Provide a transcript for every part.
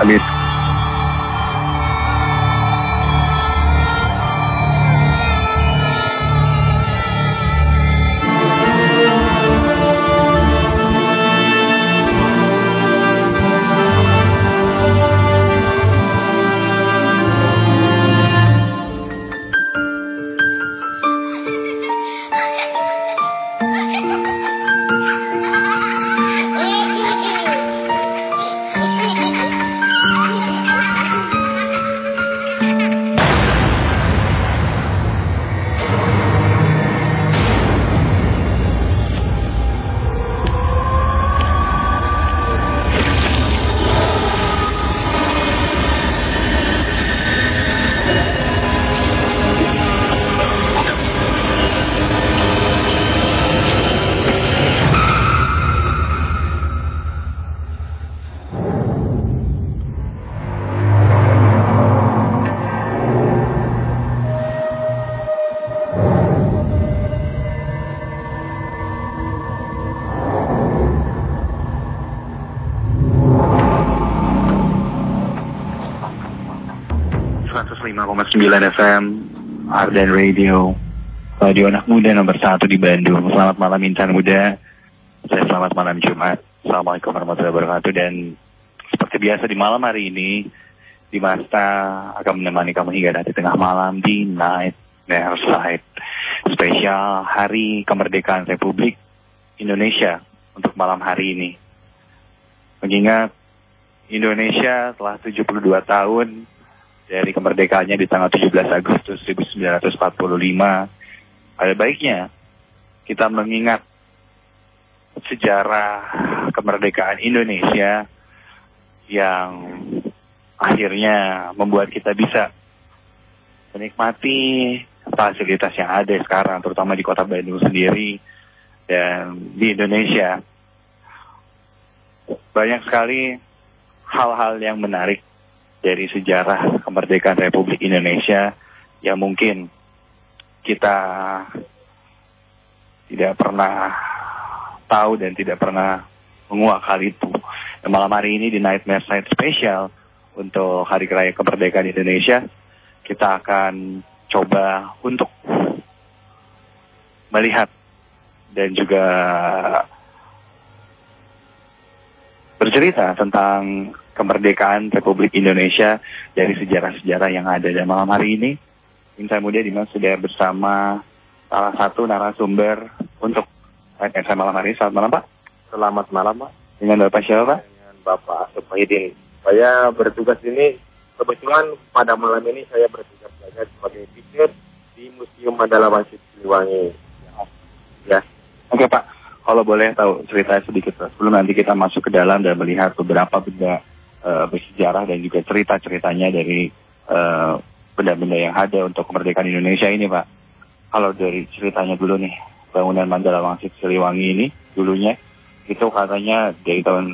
Amin. FM, Ardan Radio, radio anak muda nomor 1 di Bandung. Selamat malam insan muda. Saya selamat malam Jumat. Assalamualaikum warahmatullahi wabarakatuh. Dan seperti biasa di malam hari ini, Dimasta akan menemani kamu hingga nanti tengah malam di Night Airside spesial Hari Kemerdekaan Republik Indonesia untuk malam hari ini. Mengingat Indonesia telah 72 tahun dari kemerdekaannya di tanggal 17 Agustus 1945, ada baiknya kita mengingat sejarah kemerdekaan Indonesia yang akhirnya membuat kita bisa menikmati fasilitas yang ada sekarang, terutama di kota Bandung sendiri dan di Indonesia. Banyak sekali hal-hal yang menarik dari sejarah kemerdekaan Republik Indonesia yang mungkin kita tidak pernah tahu dan tidak pernah menguak hal itu. Dan malam hari ini di Nightmare Side Special untuk Hari Raya Kemerdekaan Indonesia, kita akan coba untuk melihat dan juga bercerita tentang kemerdekaan Republik Indonesia dari sejarah-sejarah yang ada. Dan malam hari ini, insan muda Dimas sudah bersama salah satu narasumber untuk saya malam hari. Selamat malam Pak. Selamat malam Pak. Dengan Bapak siapa Pak? Dengan Bapak Asep Muhyiddin. Saya bertugas ini, kebetulan pada malam ini saya bertugas sebagai teacher di Museum Mandala Wangsit Siliwangi. Ya. Oke Pak, kalau boleh tahu cerita sedikit Pak, sebelum nanti kita masuk ke dalam dan melihat beberapa benda bersejarah dan juga cerita-ceritanya dari benda-benda yang ada untuk kemerdekaan Indonesia ini Pak. Kalau dari ceritanya dulu nih, bangunan Mandala Wangsit Siliwangi ini dulunya itu katanya dari tahun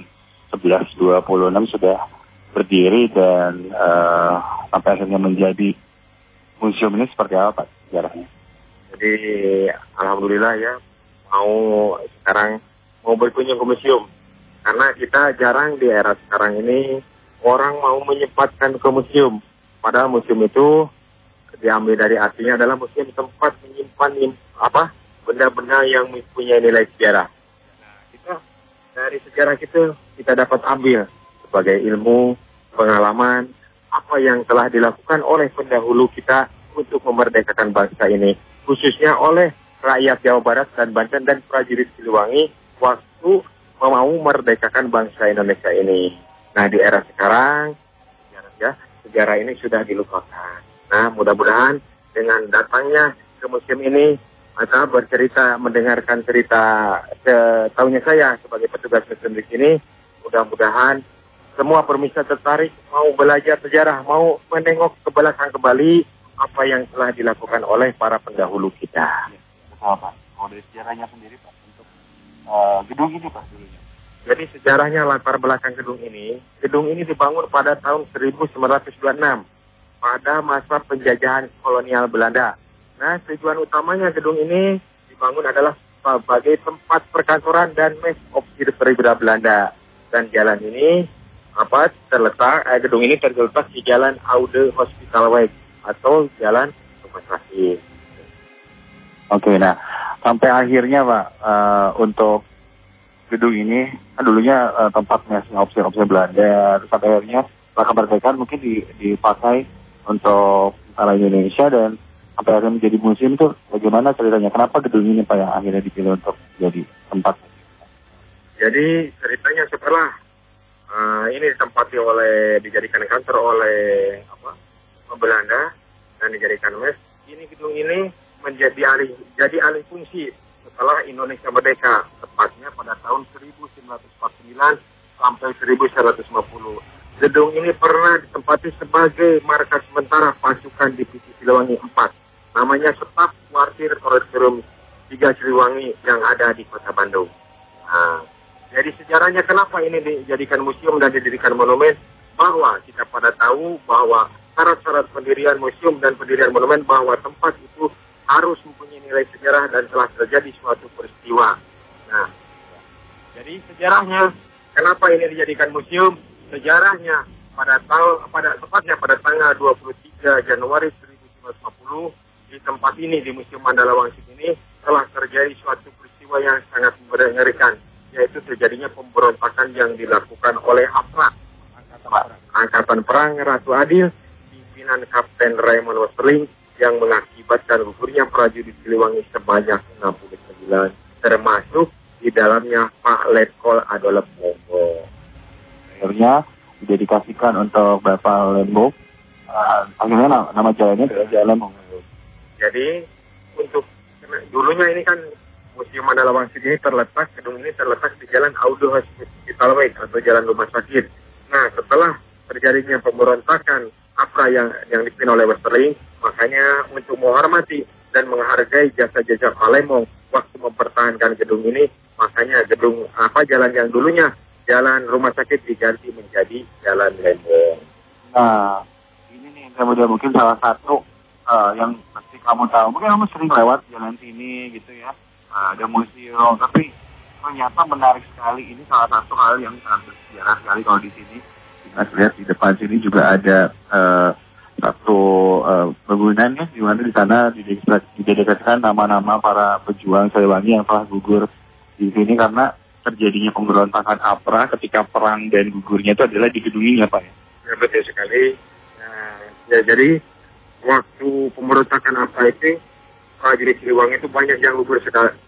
1126 sudah berdiri dan sampai akhirnya menjadi museum. Ini seperti apa Pak sejarahnya? Jadi alhamdulillah ya, sekarang mau berkunjung ke museum. Karena kita jarang di era sekarang ini orang mau menyempatkan ke museum. Padahal museum itu diambil dari artinya adalah museum tempat menyimpan benda-benda yang mempunyai nilai sejarah. Nah, kita dari sejarah kita dapat ambil sebagai ilmu, pengalaman, apa yang telah dilakukan oleh pendahulu kita untuk memerdekakan bangsa ini. Khususnya oleh rakyat Jawa Barat dan Banten dan prajurit Siliwangi waktu mau merdekakan bangsa Indonesia ini. Nah, di era sekarang, sejarah ini sudah dilupakan. Nah, mudah-mudahan dengan datangnya ke museum ini, maka mendengarkan cerita setahunya saya sebagai petugas museum di sini, mudah-mudahan semua permisa tertarik mau belajar sejarah, mau menengok ke belakang kembali apa yang telah dilakukan oleh para pendahulu kita. Betul Pak. Kalau dari sejarahnya sendiri Pak, untuk gedung ini Pak dulunya. Jadi sejarahnya latar belakang gedung ini dibangun pada tahun 1926 pada masa penjajahan kolonial Belanda. Nah, tujuan utamanya gedung ini dibangun adalah sebagai tempat perkantoran dan mes of Perwira Belanda. Dan jalan ini gedung ini terletak di Jalan Aude Hospitalweg atau Jalan Rumah Sakit. Oke, nah sampai akhirnya Pak, untuk gedung ini kan dulunya tempatnya opsi Belanda, terus sampai akhirnya setelah kemerdekaan mungkin dipakai untuk tentara Indonesia dan sampai akhirnya menjadi museum. Tuh bagaimana ceritanya? Kenapa gedung ini Pak yang akhirnya dipilih untuk jadi tempat? Jadi ceritanya setelah ini dijadikan kantor oleh Belanda dan dijadikan mes, ini gedung ini jadi alih fungsi setelah Indonesia merdeka, tepatnya pada tahun 1949 sampai 1950. Gedung ini pernah ditempati sebagai markas sementara pasukan divisi Siliwangi 4. Namanya Staf Kuartir Korem 3 Siliwangi yang ada di Kota Bandung. Nah, jadi sejarahnya kenapa ini dijadikan museum dan didirikan monumen, bahwa kita pada tahu bahwa syarat-syarat pendirian museum dan pendirian monumen bahwa tempat itu harus mempunyai nilai sejarah dan telah terjadi suatu peristiwa. Nah, jadi sejarahnya kenapa ini dijadikan museum? Sejarahnya tepatnya pada tanggal 23 Januari 1950 di tempat ini, di Museum Mandala Wangsit ini, telah terjadi suatu peristiwa yang sangat mengerikan, yaitu terjadinya pemberontakan yang dilakukan oleh APRA, Angkatan Perang Ratu Adil, pimpinan Kapten Raymond Westerling, yang mengakibatkan gugurnya prajurit Siliwangi sebanyak 69, termasuk di dalamnya Pak Letkol Adolf Lembo. Akhirnya didedikasikan untuk Bapak Lembo. Akhirnya nama jalannya adalah Jalan Lembo. Jadi dulunya ini kan Museum Mandala Wangsit ini gedung ini terletak di Jalan Aude Hospitalweg atau Jalan Rumah Sakit. Nah, setelah terjadinya pemberontakan APRA yang dipimpin oleh Westerling, makanya untuk menghormati dan menghargai jasa-jasa Pak Lemong waktu mempertahankan gedung ini, makanya jalan yang dulunya Jalan Rumah Sakit diganti menjadi Jalan Lembong. Nah, ini nih mungkin salah satu yang pasti kamu tahu. Mungkin kamu sering lewat jalan sini gitu ya. Ada museum, tapi ternyata menarik sekali. Ini salah satu hal yang sangat bersejarah sekali kalau di sini. Kita lihat di depan sini juga ada satu bangunan ya, di mana di sana didedikasikan nama-nama para pejuang Siliwangi yang telah gugur di sini karena terjadinya pemberontakan APRA ketika perang dan gugurnya itu adalah di gedung ini ya Pak ya? Ya betul sekali. Ya jadi waktu pemberontakan APRA itu prajurit Siliwangi itu banyak yang gugur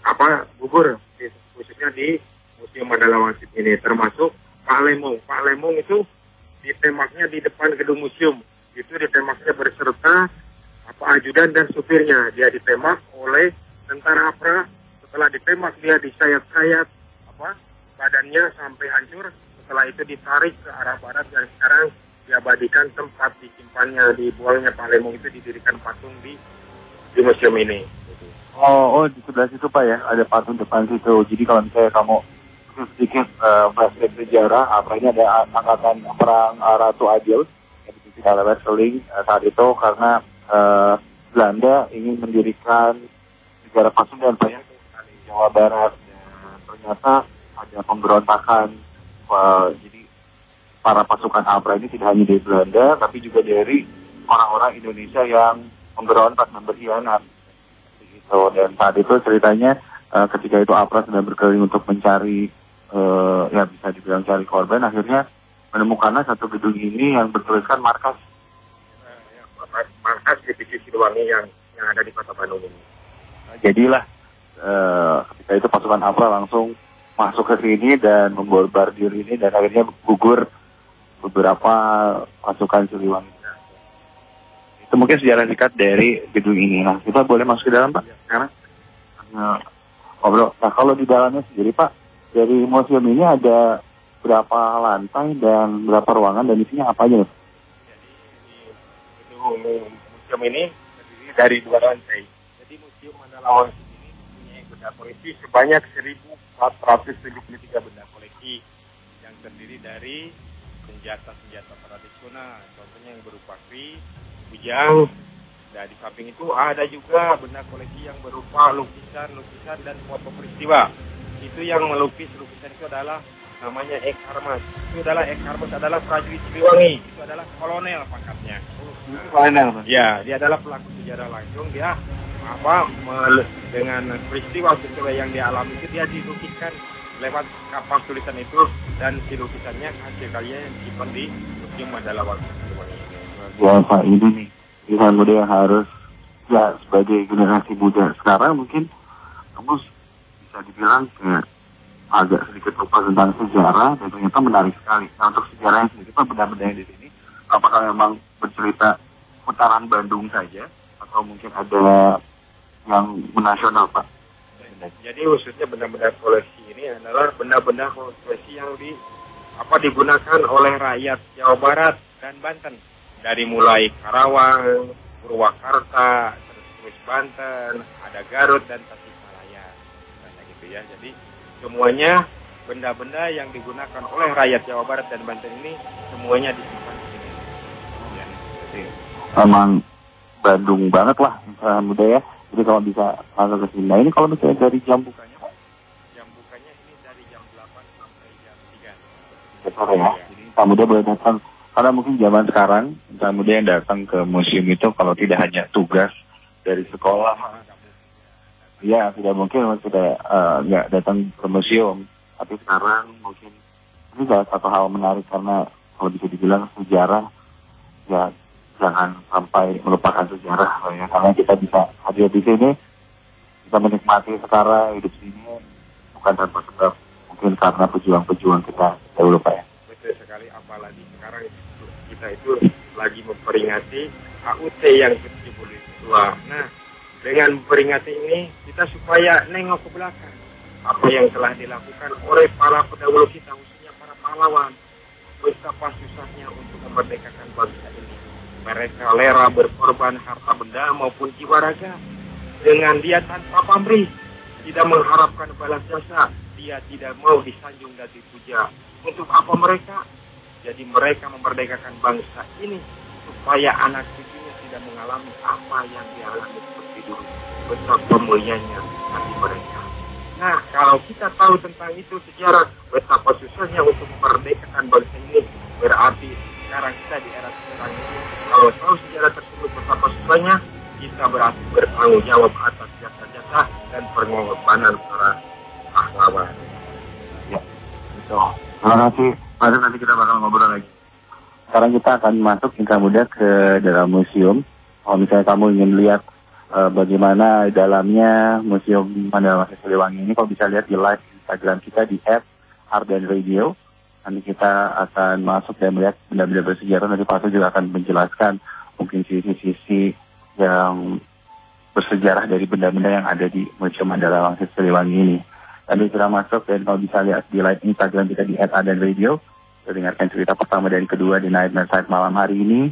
khususnya di Museum Mandala Wangsit ini, termasuk Pak Lemong. Pak Lemong itu ditembaknya di depan gedung museum. Itu ditembaknya berserta ajudan dan supirnya. Dia ditembak oleh tentara APRA. Setelah ditembak dia disayat-sayat badannya sampai hancur. Setelah itu ditarik ke arah barat dan sekarang diabadikan tempat disimpannya, dibuangnya Pak Lemong itu didirikan patung di museum ini. Oh, di sebelah situ Pak ya, ada patung depan situ. Jadi kalau misalnya kamu sedikit flashback sejarah, APRA ini ada Angkatan Perang Ratu Adil yang dipimpin oleh Westerling saat itu karena Belanda ingin mendirikan negara Pasundan Pak ya, di Jawa Barat. Dan ternyata ada pemberontakan, jadi para pasukan APRA ini tidak hanya dari Belanda, tapi juga dari orang-orang Indonesia yang memberontak dan berkhianat. Dan saat itu ceritanya ketika itu APRA sedang berkeliling untuk mencari bisa dibilang cari korban, akhirnya menemukanlah satu gedung ini yang bertuliskan markas divisi Siliwangi yang ada di Kota Bandung ini. Jadilah ketika itu pasukan APRA langsung masuk ke sini dan memborbardir ini dan akhirnya gugur beberapa pasukan Siliwangi. Itu mungkin sejarah singkat dari gedung ini. Nah, kita boleh masuk ke dalam Pak sekarang? Nah, kalau di dalamnya sendiri Pak, dari museum ini ada berapa lantai dan berapa ruangan dan isinya apa aja? Jadi museum ini terdiri dari 2 lantai. Jadi Museum Mandala Wangsit ini punya benda koleksi sebanyak 1.473 benda koleksi yang terdiri dari senjata-senjata tradisional, contohnya yang berupa kri, bujang. Dan di samping itu ada juga benda koleksi yang berupa lukisan dan foto peristiwa. Itu yang melukis lukisan itu adalah namanya Ek Harmas. Itu adalah Ek Harmas adalah prajurit Siliwangi. Itu adalah kolonel pangkatnya. Kolonel. Ya, dia adalah pelaku sejarah langsung. Dia dengan peristiwa yang dia alami itu dia dilukiskan lewat kapal tulisan itu, dan si lukisannya hasil karya yang disimpan di Museum Mandala Wangsit Siliwangi. Ya Pak, ini nih generasi muda yang harus ya sebagai generasi muda sekarang mungkin kamu bisa dibilang kayak agak sedikit lupa tentang sejarah dan ternyata menarik sekali. Nah untuk sejarah yang sendiri Pak, benda-benda yang di sini apakah memang bercerita putaran Bandung saja atau mungkin ada yang menasional Pak? Jadi khususnya benda-benda koleksi ini adalah benda-benda koleksi yang digunakan oleh rakyat Jawa Barat dan Banten. Dari mulai Karawang, Purwakarta, terus Banten, ada Garut dan Tasikmalaya. Nah, gitu ya. Jadi semuanya benda-benda yang digunakan oleh rakyat Jawa Barat dan Banten ini semuanya disimpan di sini. Ya, jadi emang Bandung banget lah muda ya. Jadi kalau bisa masuk ke sini. Nah ini kalau misalnya dari jam bukanya Pak? Jam bukanya ini dari jam 8 sampai jam 3. Sore ya. Jadi Pak muda boleh datang. Karena mungkin zaman sekarang Pak muda yang datang ke museum itu kalau tidak hanya tugas dari sekolah. Ya tidak mungkin sudah nggak datang ke museum. Tapi sekarang mungkin ini salah satu hal menarik karena kalau bisa dibilang sejarah ya jangan sampai melupakan sejarah ya, karena kita bisa hadir di sini, kita menikmati sekarang hidup sini bukan tanpa sebab, mungkin karena pejuang-pejuang kita dahulu Pak ya. Betul sekali, apalagi sekarang kita itu lagi memperingati HUT yang ke-72. Nah, dengan memperingati ini kita supaya nengok ke belakang apa yang telah dilakukan oleh para pendahulu kita, khususnya para pahlawan, betapa susahnya untuk memerdekakan bangsa ini. Mereka rela berkorban harta benda maupun jiwa raga. Dengan dia tanpa pamrih, tidak mengharapkan balas jasa, dia tidak mau disanjung dan dipuja. Untuk apa mereka? Jadi mereka memerdekakan bangsa ini supaya anak cucunya tidak mengalami apa yang dialami seperti dulu. Betapa mulianya hati mereka. Nah, kalau kita tahu tentang itu sejarah, betapa susahnya untuk memerdekakan bangsa ini, berarti sekarang kita di era sekarang ini, kalau tahu sejarah tersebut betapa susahnya, kita berarti bertanggung jawab atas jasa-jasa dan pengorbanan para pahlawan. Ya, betul. Terima kasih. Nanti kita bakal ngobrol lagi. Sekarang kita akan masuk Inka Muda ke dalam museum. Kalau misalnya kamu ingin lihat bagaimana dalamnya Museum Mandala Wangsit Siliwangi ini, kalau bisa lihat di live Instagram kita di @ardenradio. Nanti kita akan masuk dan melihat benda-benda bersejarah. Nanti Pak Su juga akan menjelaskan mungkin sisi-sisi yang bersejarah dari benda-benda yang ada di Museum Mandala Wangsit Siliwangi ini. Nanti kita masuk dan kalau bisa lihat di live Instagram kita di @ardenradio. Kita dengarkan cerita pertama dan kedua di Nightmare Side malam hari ini.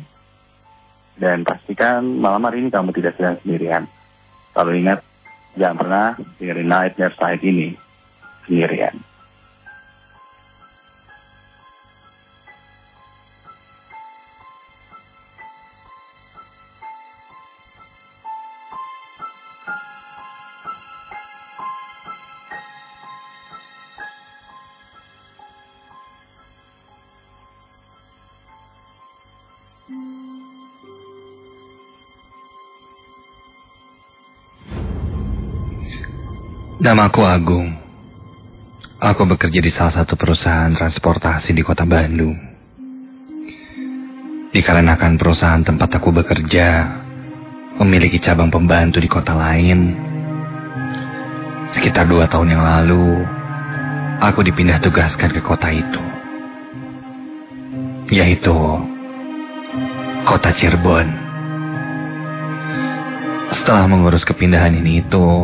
Dan pastikan malam hari ini kamu tidak sedang sendirian. Selalu ingat, jangan pernah dengerin Nightmare Side ini sendirian. Namaku Agung. Aku bekerja di salah satu perusahaan transportasi di kota Bandung. Dikarenakan perusahaan tempat aku bekerja memiliki cabang pembantu di kota lain, sekitar 2 tahun yang lalu, aku dipindah tugaskan ke kota itu, yaitu kota Cirebon. Setelah mengurus kepindahan ini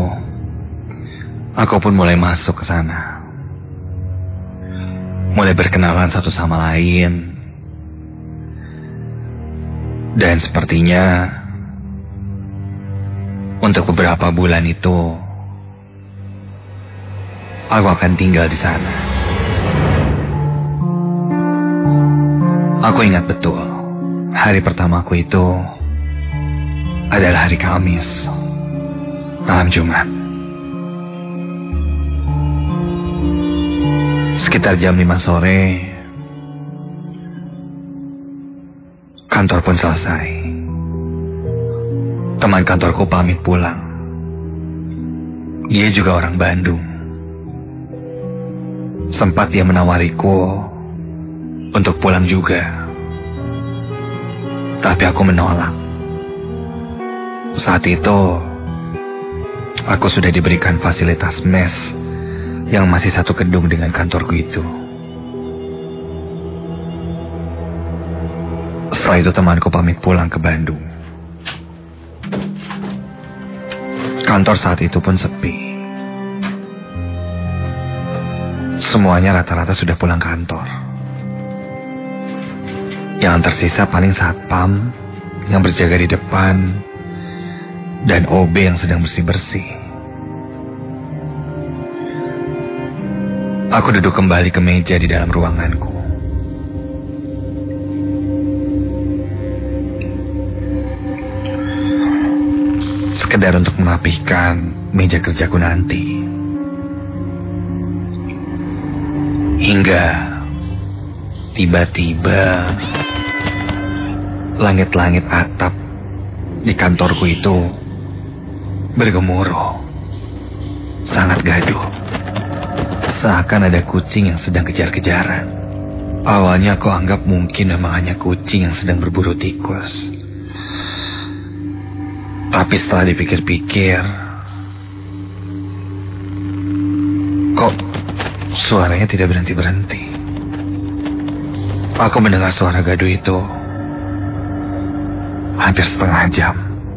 aku pun mulai masuk ke sana. Mulai berkenalan satu sama lain. Dan sepertinya untuk beberapa bulan itu aku akan tinggal di sana. Aku ingat betul, hari pertamaku itu adalah hari Kamis, malam Jumat. Sekitar jam 5 sore, kantor pun selesai. Teman kantorku pamit pulang. Dia juga orang Bandung. Sempat dia menawariku untuk pulang juga. Tapi aku menolak. Saat itu, aku sudah diberikan fasilitas mes yang masih satu gedung dengan kantorku itu. Setelah itu temanku pamit pulang ke Bandung. Kantor saat itu pun sepi. Semuanya rata-rata sudah pulang kantor. Yang tersisa paling satpam yang berjaga di depan dan OB yang sedang bersih-bersih. Aku duduk kembali ke meja di dalam ruanganku. Sekedar untuk merapihkan meja kerjaku nanti. Hingga tiba-tiba langit-langit atap di kantorku itu bergemuruh. Sangat gaduh. Seakan ada kucing yang sedang kejar-kejaran. Awalnya aku anggap mungkin memang hanya kucing yang sedang berburu tikus. Tapi setelah dipikir-pikir, kok suaranya tidak berhenti-berhenti. Aku mendengar suara gaduh itu hampir setengah jam.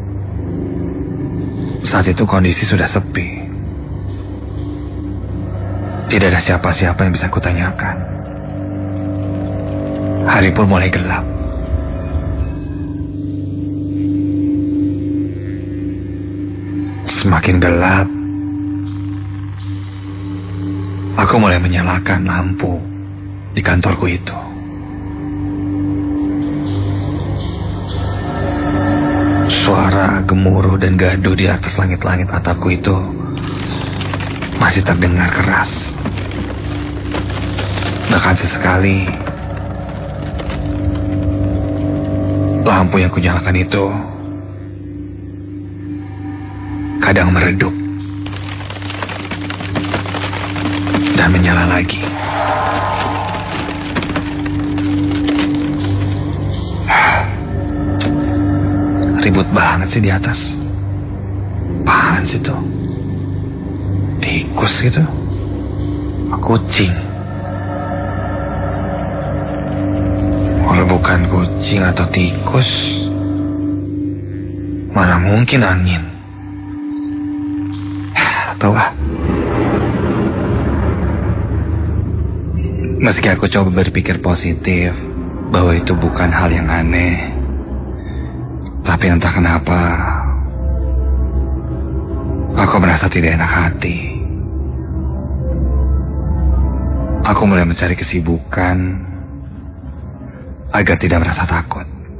Saat itu kondisi sudah sepi. Tidak ada siapa-siapa yang bisa kutanyakan. Hari pun mulai gelap. Semakin gelap, aku mulai menyalakan lampu di kantorku itu. Suara gemuruh dan gaduh di atas langit-langit atapku itu masih terdengar keras. Bahkan sesekali lampu yang kunyalakan itu kadang meredup dan menyala lagi. Ribut banget sih di atas. Apaan sih itu? Tikus gitu? Kucing? Kalau bukan kucing atau tikus, mana mungkin angin? Tahu ah. Meski aku coba berpikir positif bahwa itu bukan hal yang aneh, tapi entah kenapa aku merasa tidak enak hati. Aku mulai mencari kesibukan agar tidak merasa takut.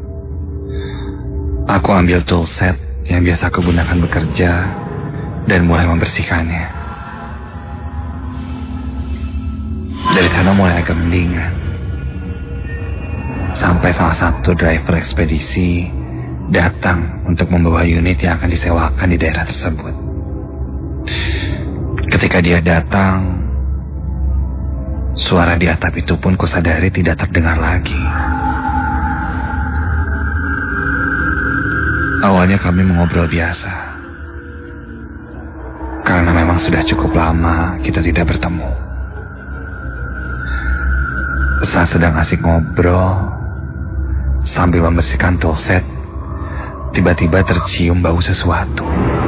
Aku ambil toolset yang biasa aku gunakan bekerja dan mulai membersihkannya. Dari sana mulai agak mendingan. Sampai salah satu driver ekspedisi datang untuk membawa unit yang akan disewakan di daerah tersebut. Ketika dia datang, suara di atap itu pun kusadari tidak terdengar lagi. Awalnya kami mengobrol biasa, karena memang sudah cukup lama kita tidak bertemu. Saat sedang asik ngobrol sambil membersihkan toolset, tiba-tiba tercium bau sesuatu.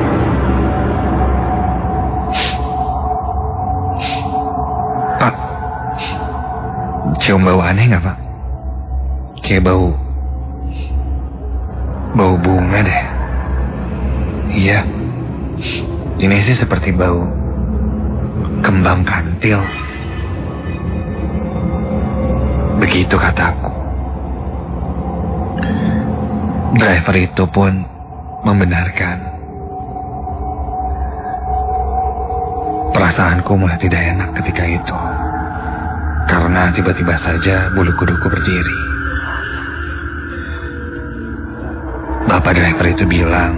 Pak, cium bau aneh nggak, Pak? Kayak bau bunga deh. Iya, ini sih seperti bau kembang kantil. Begitu kataku. Driver itu pun membenarkan. Perasaanku mulai tidak enak ketika itu. Karena tiba-tiba saja bulu kuduku berdiri. Bapak driver itu bilang,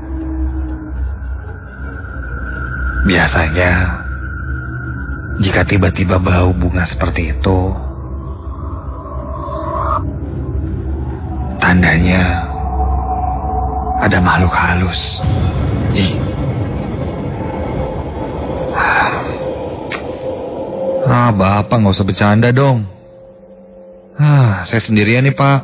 biasanya jika tiba-tiba bau bunga seperti itu, tandanya ada makhluk halus. Bapak nggak usah bercanda dong. Saya sendirian nih, Pak.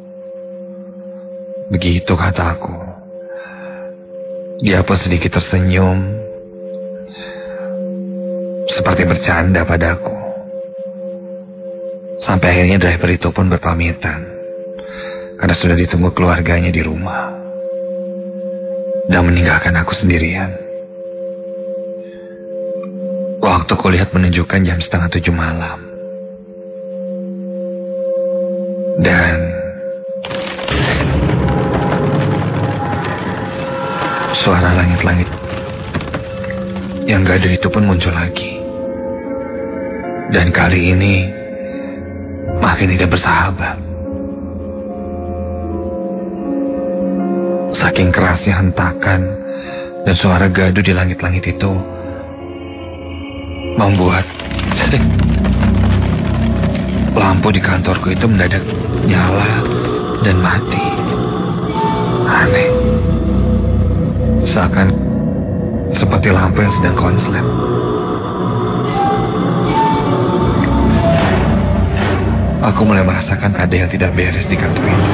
Begitu kataku. Dia pun sedikit tersenyum, seperti bercanda padaku. Sampai akhirnya driver itu pun berpamitan, karena sudah ditunggu keluarganya di rumah, dan meninggalkan aku sendirian. Waktu kulihat menunjukkan jam 6:30 malam. Dan suara langit-langit yang gaduh itu pun muncul lagi. Dan kali ini makin tidak bersahabat. Saking kerasnya hentakan dan suara gaduh di langit-langit itu membuat lampu di kantorku itu mendadak nyala dan mati. Aneh. Seakan seperti lampu yang sedang konslet. Aku mulai merasakan ada yang tidak beres di kantor itu.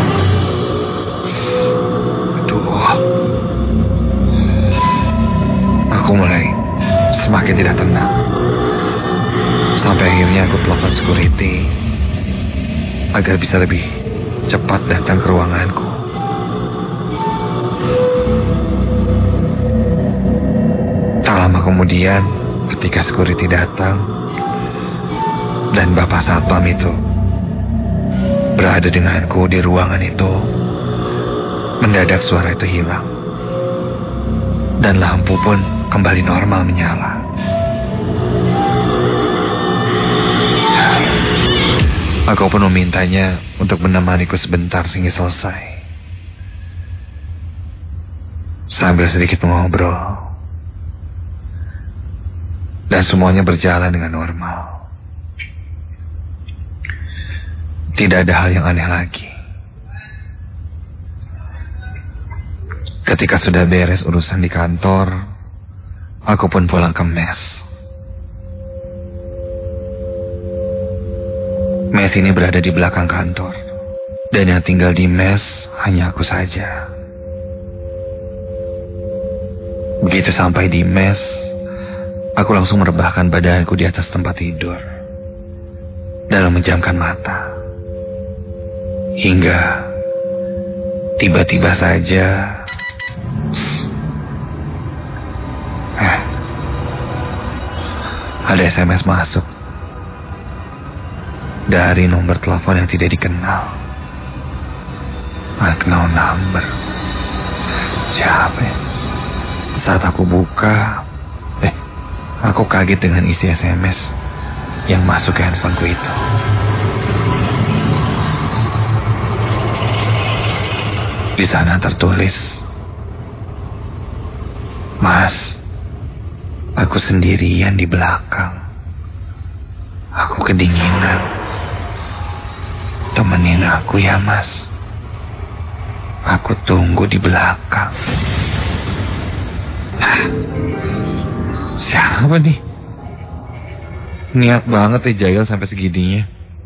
Aku mulai semakin tidak tenang. Sampai akhirnya aku telepon security agar bisa lebih cepat datang ke ruanganku. Tak lama kemudian, ketika security datang dan Bapak Satpam itu berada denganku di ruangan itu, mendadak suara itu hilang dan lampu pun kembali normal menyala. Aku pun memintanya untuk menemaniku sebentar sehingga selesai. Sambil sedikit mengobrol. Dan semuanya berjalan dengan normal. Tidak ada hal yang aneh lagi. Ketika sudah beres urusan di kantor, aku pun pulang ke mes. Mes ini berada di belakang kantor, dan yang tinggal di mes hanya aku saja. Begitu sampai di mes, aku langsung merebahkan badanku di atas tempat tidur dan memejamkan mata. Hingga tiba-tiba saja ada SMS masuk dari nomor telepon yang tidak dikenal. Unknown number. Siapa ya? Saat aku buka, aku kaget dengan isi SMS yang masuk ke handphoneku itu. Di sana tertulis, "Mas, aku sendirian di belakang. Aku kedinginan. Temenin aku ya, Mas. Aku tunggu di belakang." Siapa nih? Niat banget ya jahil sampai segininya.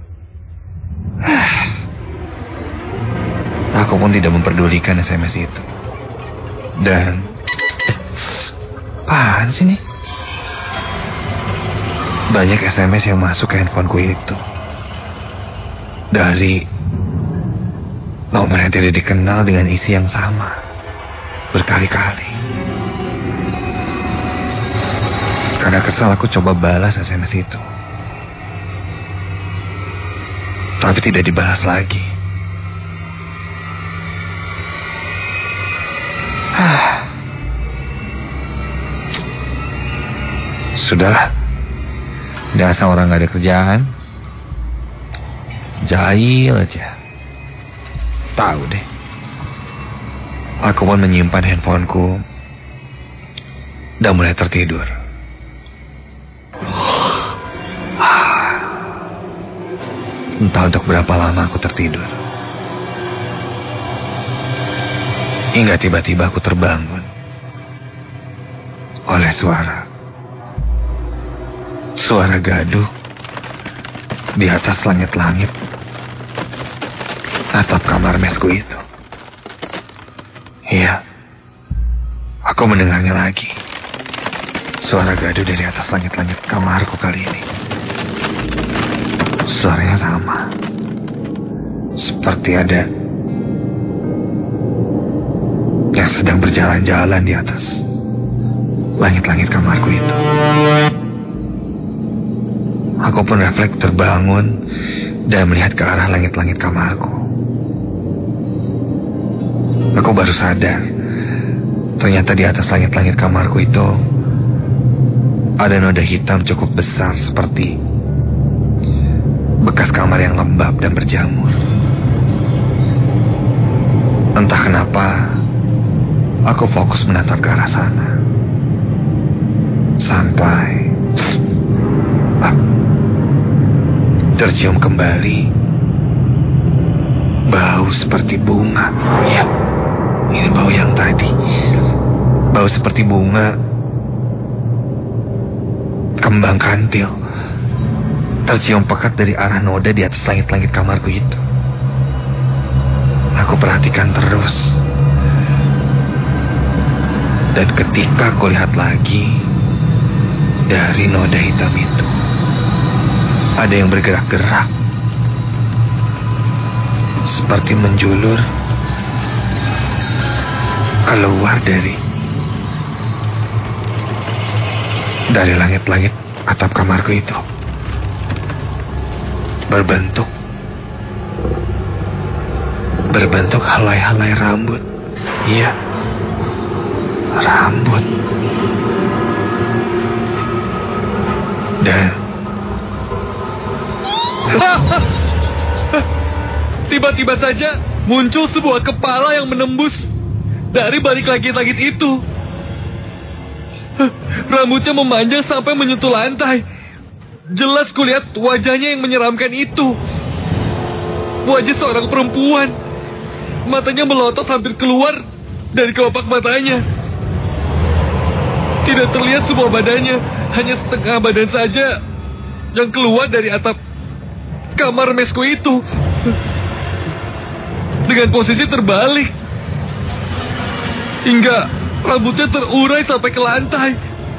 Aku pun tidak memperdulikan SMS itu. Dan apaan sih nih? Banyak SMS yang masuk ke handphoneku itu. Dari nomor yang tidak dikenal dengan isi yang sama. Berkali-kali. Karena kesal aku coba balas SMS itu. Tapi tidak dibalas lagi. Sudahlah. Dasar orang gak ada kerjaan. jahil aja. Tahu deh. Aku pun menyimpan handphoneku dan mulai tertidur. Entah untuk berapa lama aku tertidur. Hingga tiba-tiba aku terbangun oleh suara gaduh di atas langit-langit atap kamar mesku itu. Iya, aku mendengarnya lagi. Suara gaduh dari atas langit-langit kamarku kali ini. Suaranya sama, seperti ada yang sedang berjalan-jalan di atas langit-langit kamarku itu. Aku pun refleks terbangun dan melihat ke arah langit-langit kamarku. Aku baru sadar, ternyata di atas langit-langit kamarku itu ada noda hitam cukup besar seperti bekas kamar yang lembab dan berjamur. Entah kenapa, aku fokus menatap ke arah sana. Sampai tercium kembali bau seperti bunga. Ya, ini bau yang tadi. Bau seperti bunga kembang kantil. Tercium pekat dari arah noda di atas langit-langit kamarku itu. Aku perhatikan terus. Dan ketika aku lihat lagi, dari noda hitam itu ada yang bergerak-gerak, seperti menjulur keluar dari langit-langit atap kamarku itu. Berbentuk helai-helai rambut. Iya, rambut. Dan tiba-tiba saja muncul sebuah kepala yang menembus dari balik langit-langit itu. Rambutnya memanjang sampai menyentuh lantai. Jelas kulihat wajahnya yang menyeramkan itu. Wajah seorang perempuan. Matanya melotot hampir keluar dari kelopak matanya. Tidak terlihat semua badannya, hanya setengah badan saja yang keluar dari atap kamar mesku itu. Dengan posisi terbalik, hingga rambutnya terurai sampai ke lantai.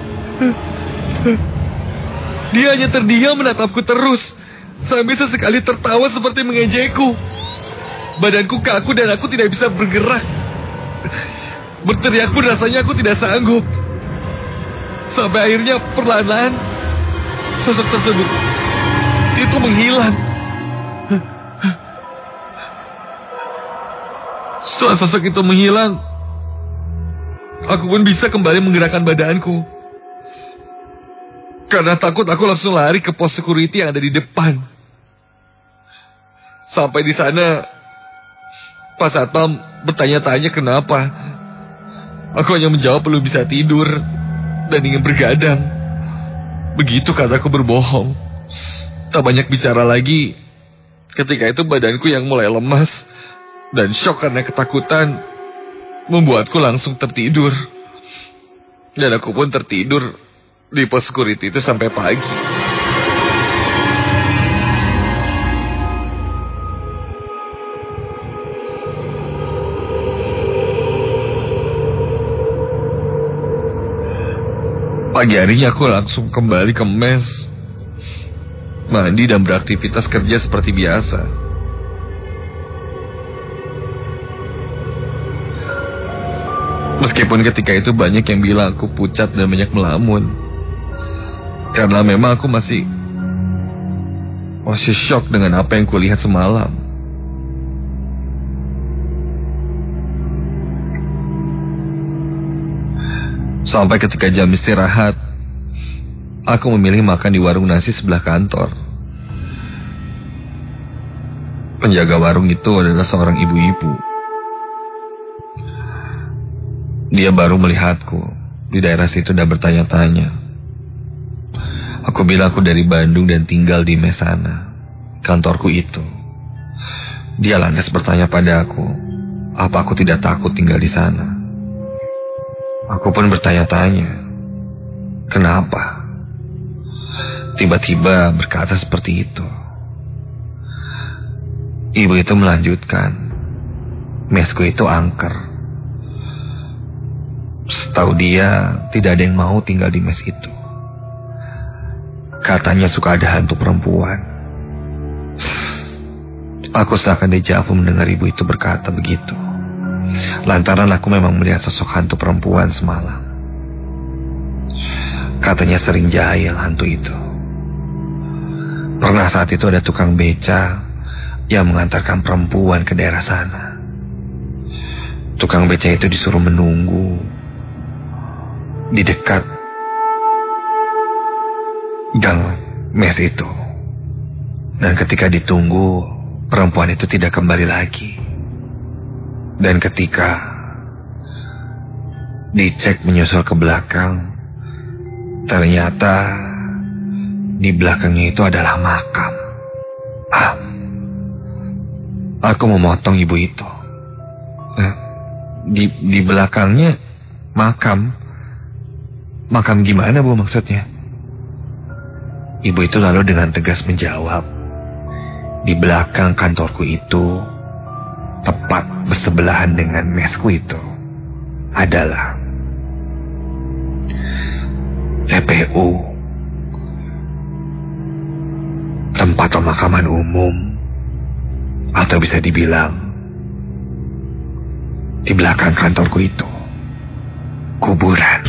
Dia hanya terdiam menatapku terus, sambil sesekali tertawa seperti mengejekku. Badanku kaku dan aku tidak bisa bergerak. Berteriak pun rasanya aku tidak sanggup. Sampai akhirnya perlahan-lahan sosok tersebut itu menghilang. Setelah sosok itu menghilang, aku pun bisa kembali menggerakkan badanku. Karena takut, aku langsung lari ke pos security yang ada di depan. Sampai di sana, Pak Satpam bertanya-tanya kenapa. Aku hanya menjawab belum bisa tidur dan ingin bergadang. Begitu kataku berbohong. Tak banyak bicara lagi. Ketika itu badanku yang mulai lemas dan syok karena ketakutan membuatku langsung tertidur. Dan aku pun tertidur di pos security itu sampai pagi. Pagi harinya aku langsung kembali ke mes, mandi dan beraktivitas kerja seperti biasa. Meskipun ketika itu banyak yang bilang aku pucat dan banyak melamun. Karena memang aku masih syok dengan apa yang kulihat semalam. Sampai ketika jam istirahat, aku memilih makan di warung nasi sebelah kantor. Penjaga warung itu adalah seorang ibu-ibu. Dia baru melihatku di daerah situ dan bertanya-tanya. Aku bilang aku dari Bandung dan tinggal di Mesana, kantorku itu. Dia lantas bertanya padaku, apa aku tidak takut tinggal di sana? Aku pun bertanya-tanya, kenapa? Tiba-tiba berkata seperti itu. Ibu itu melanjutkan, mesku itu angker. Setahu dia, tidak ada yang mau tinggal di mes itu. Katanya suka ada hantu perempuan. Aku seakan dejavu mendengar ibu itu berkata begitu. Lantaran aku memang melihat sosok hantu perempuan semalam. Katanya sering jahil hantu itu. Pernah saat itu ada tukang beca yang mengantarkan perempuan ke daerah sana. Tukang beca itu disuruh menunggu di dekat gang mes itu. Dan ketika ditunggu, perempuan itu tidak kembali lagi. Dan ketika dicek menyusul ke belakang, ternyata di belakangnya itu adalah makam. Aku memotong ibu itu. Di belakangnya makam. Makam gimana, Bu, maksudnya? Ibu itu lalu dengan tegas menjawab, di belakang kantorku itu, tepat bersebelahan dengan mesku itu, adalah TPU, tempat pemakaman umum, atau bisa dibilang di belakang kantorku itu kuburan.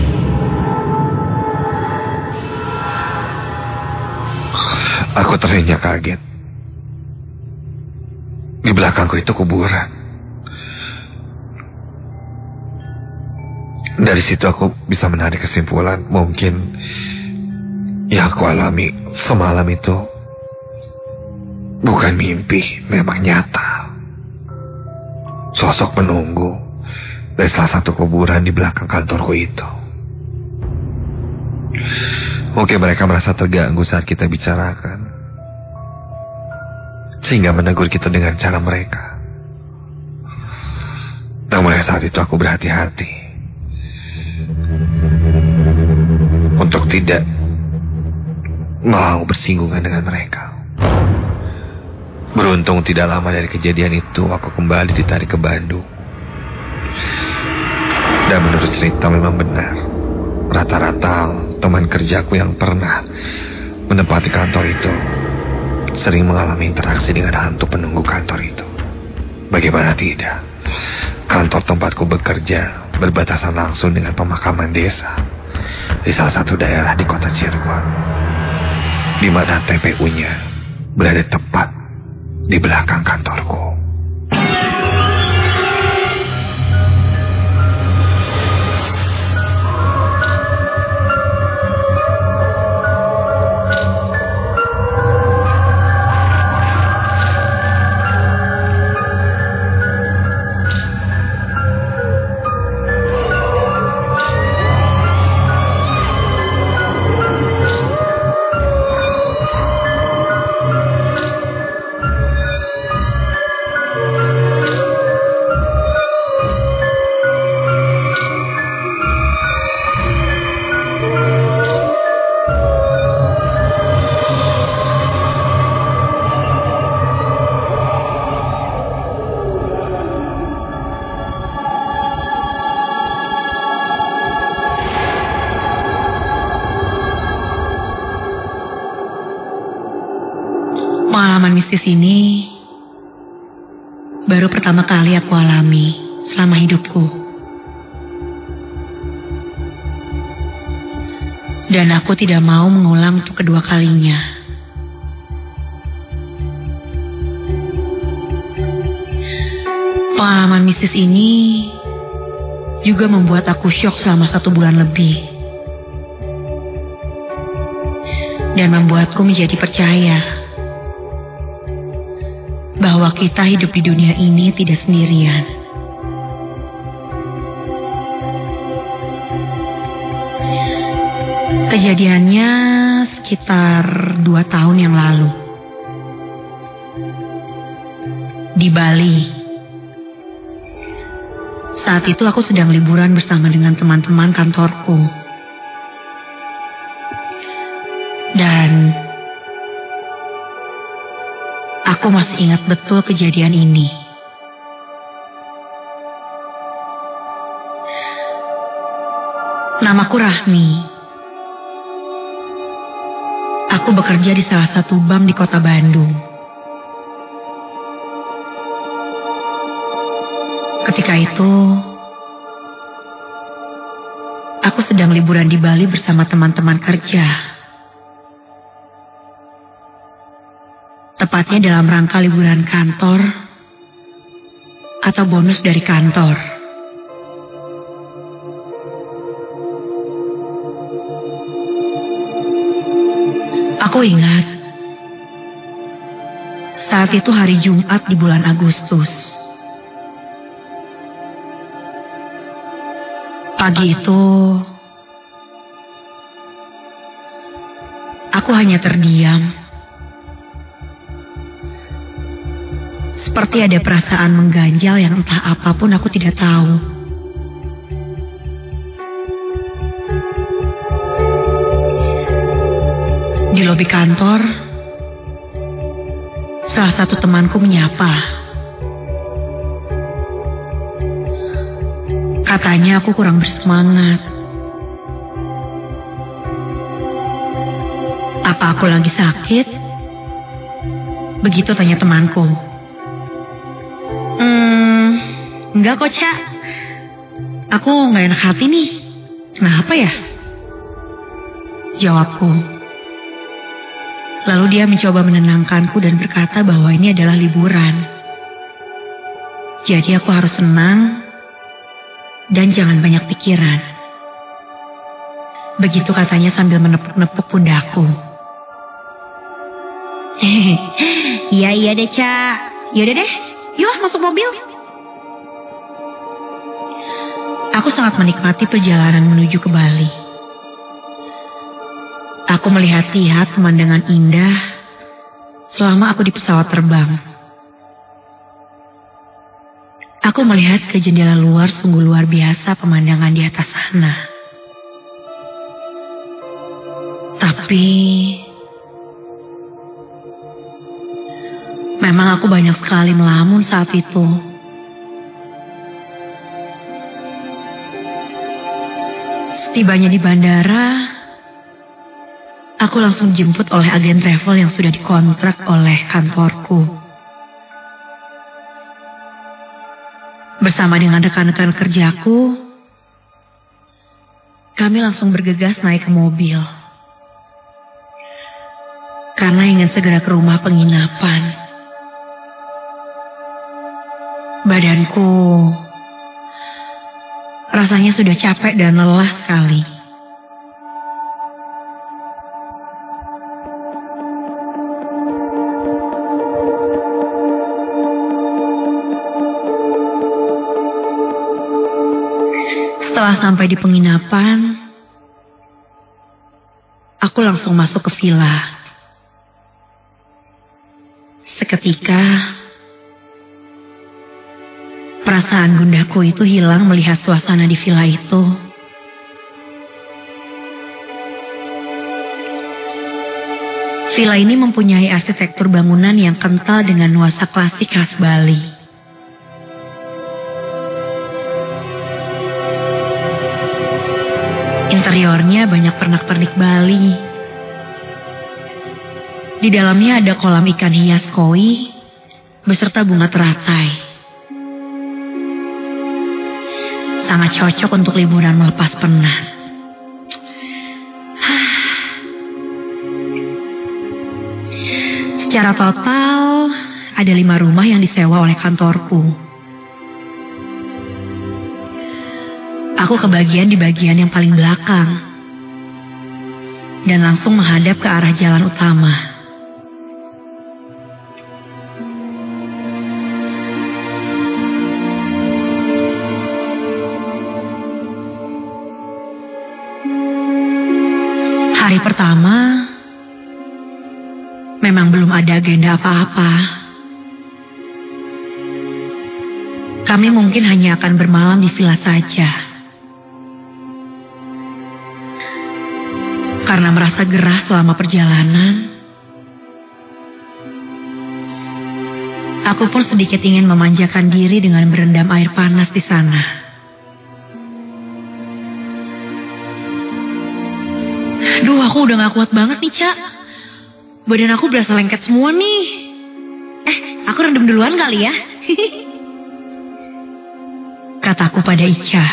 Aku tersenyum kaget. Di belakangku itu kuburan. Dari situ aku bisa menarik kesimpulan, mungkin yang aku alami semalam itu bukan mimpi, memang nyata. Sosok penunggu dari salah satu kuburan di belakang kantorku itu. Mungkin mereka merasa terganggu saat kita bicarakan, sehingga menegur kita dengan cara mereka. Dan mulai saat itu aku berhati-hati untuk tidak mau bersinggungan dengan mereka. Beruntung tidak lama dari kejadian itu aku kembali ditarik ke Bandung. Dan menurut cerita memang benar, rata-rata teman kerjaku yang pernah menempati kantor itu sering mengalami interaksi dengan hantu penunggu kantor itu. Bagaimana tidak, kantor tempatku bekerja berbatasan langsung dengan pemakaman desa di salah satu daerah di kota Cirebon, di mana TPU-nya berada tepat di belakang kantorku. Pengalaman mistis ini baru pertama kali aku alami selama hidupku. Dan aku tidak mau mengulang untuk kedua kalinya. Pengalaman mistis ini juga membuat aku syok selama 1 bulan lebih. Dan membuatku menjadi percaya bahwa kita hidup di dunia ini tidak sendirian. Kejadiannya sekitar 2 tahun yang lalu. Di Bali. Saat itu aku sedang liburan bersama dengan teman-teman kantorku. Dan aku masih ingat betul kejadian ini. Namaku Rahmi. Aku bekerja di salah satu bank di kota Bandung. Ketika itu, aku sedang liburan di Bali bersama teman-teman kerja. Tepatnya dalam rangka liburan kantor atau bonus dari kantor. Aku ingat, saat itu hari Jumat di bulan Agustus. Pagi itu, aku hanya terdiam. Seperti ada perasaan mengganjal yang entah apapun aku tidak tahu. Di lobi kantor, salah satu temanku menyapa. Katanya aku kurang bersemangat. Apa aku lagi sakit? Begitu tanya temanku. Enggak kok, Cak. Aku gak enak hati nih. Kenapa ya? Jawabku. Lalu dia mencoba menenangkanku dan berkata bahwa ini adalah liburan. Jadi aku harus senang dan jangan banyak pikiran. Begitu katanya sambil menepuk-nepuk pundakku. Iya deh, Cak. Yaudah deh, yuk masuk mobil. Aku sangat menikmati perjalanan menuju ke Bali. Aku melihat-lihat pemandangan indah selama aku di pesawat terbang. Aku melihat ke jendela luar, sungguh luar biasa pemandangan di atas sana. Tapi memang aku banyak sekali melamun saat itu. Setibanya di bandara, aku langsung dijemput oleh agen travel yang sudah dikontrak oleh kantorku. Bersama dengan rekan-rekan kerjaku, kami langsung bergegas naik ke mobil. Karena ingin segera ke rumah penginapan. Badanku rasanya sudah capek dan lelah sekali. Setelah sampai di penginapan, aku langsung masuk ke villa. Seketika, perasaan gundaku itu hilang melihat suasana di villa itu. Villa ini mempunyai arsitektur bangunan yang kental dengan nuansa klasik khas Bali. Interiornya banyak pernak-pernik Bali. Di dalamnya ada kolam ikan hias koi beserta bunga teratai. Sangat cocok untuk liburan melepas penat. Secara total, ada 5 rumah yang disewa oleh kantorku. Aku kebagian di bagian yang paling belakang dan langsung menghadap ke arah jalan utama. Hari pertama memang belum ada agenda apa-apa. Kami mungkin hanya akan bermalam di villa saja. Karena merasa gerah selama perjalanan, aku pun sedikit ingin memanjakan diri dengan berendam air panas di sana. Duh, aku udah gak kuat banget nih, Ca. Badan aku berasa lengket semua nih. Aku rendam duluan kali ya. Kataku pada Ica.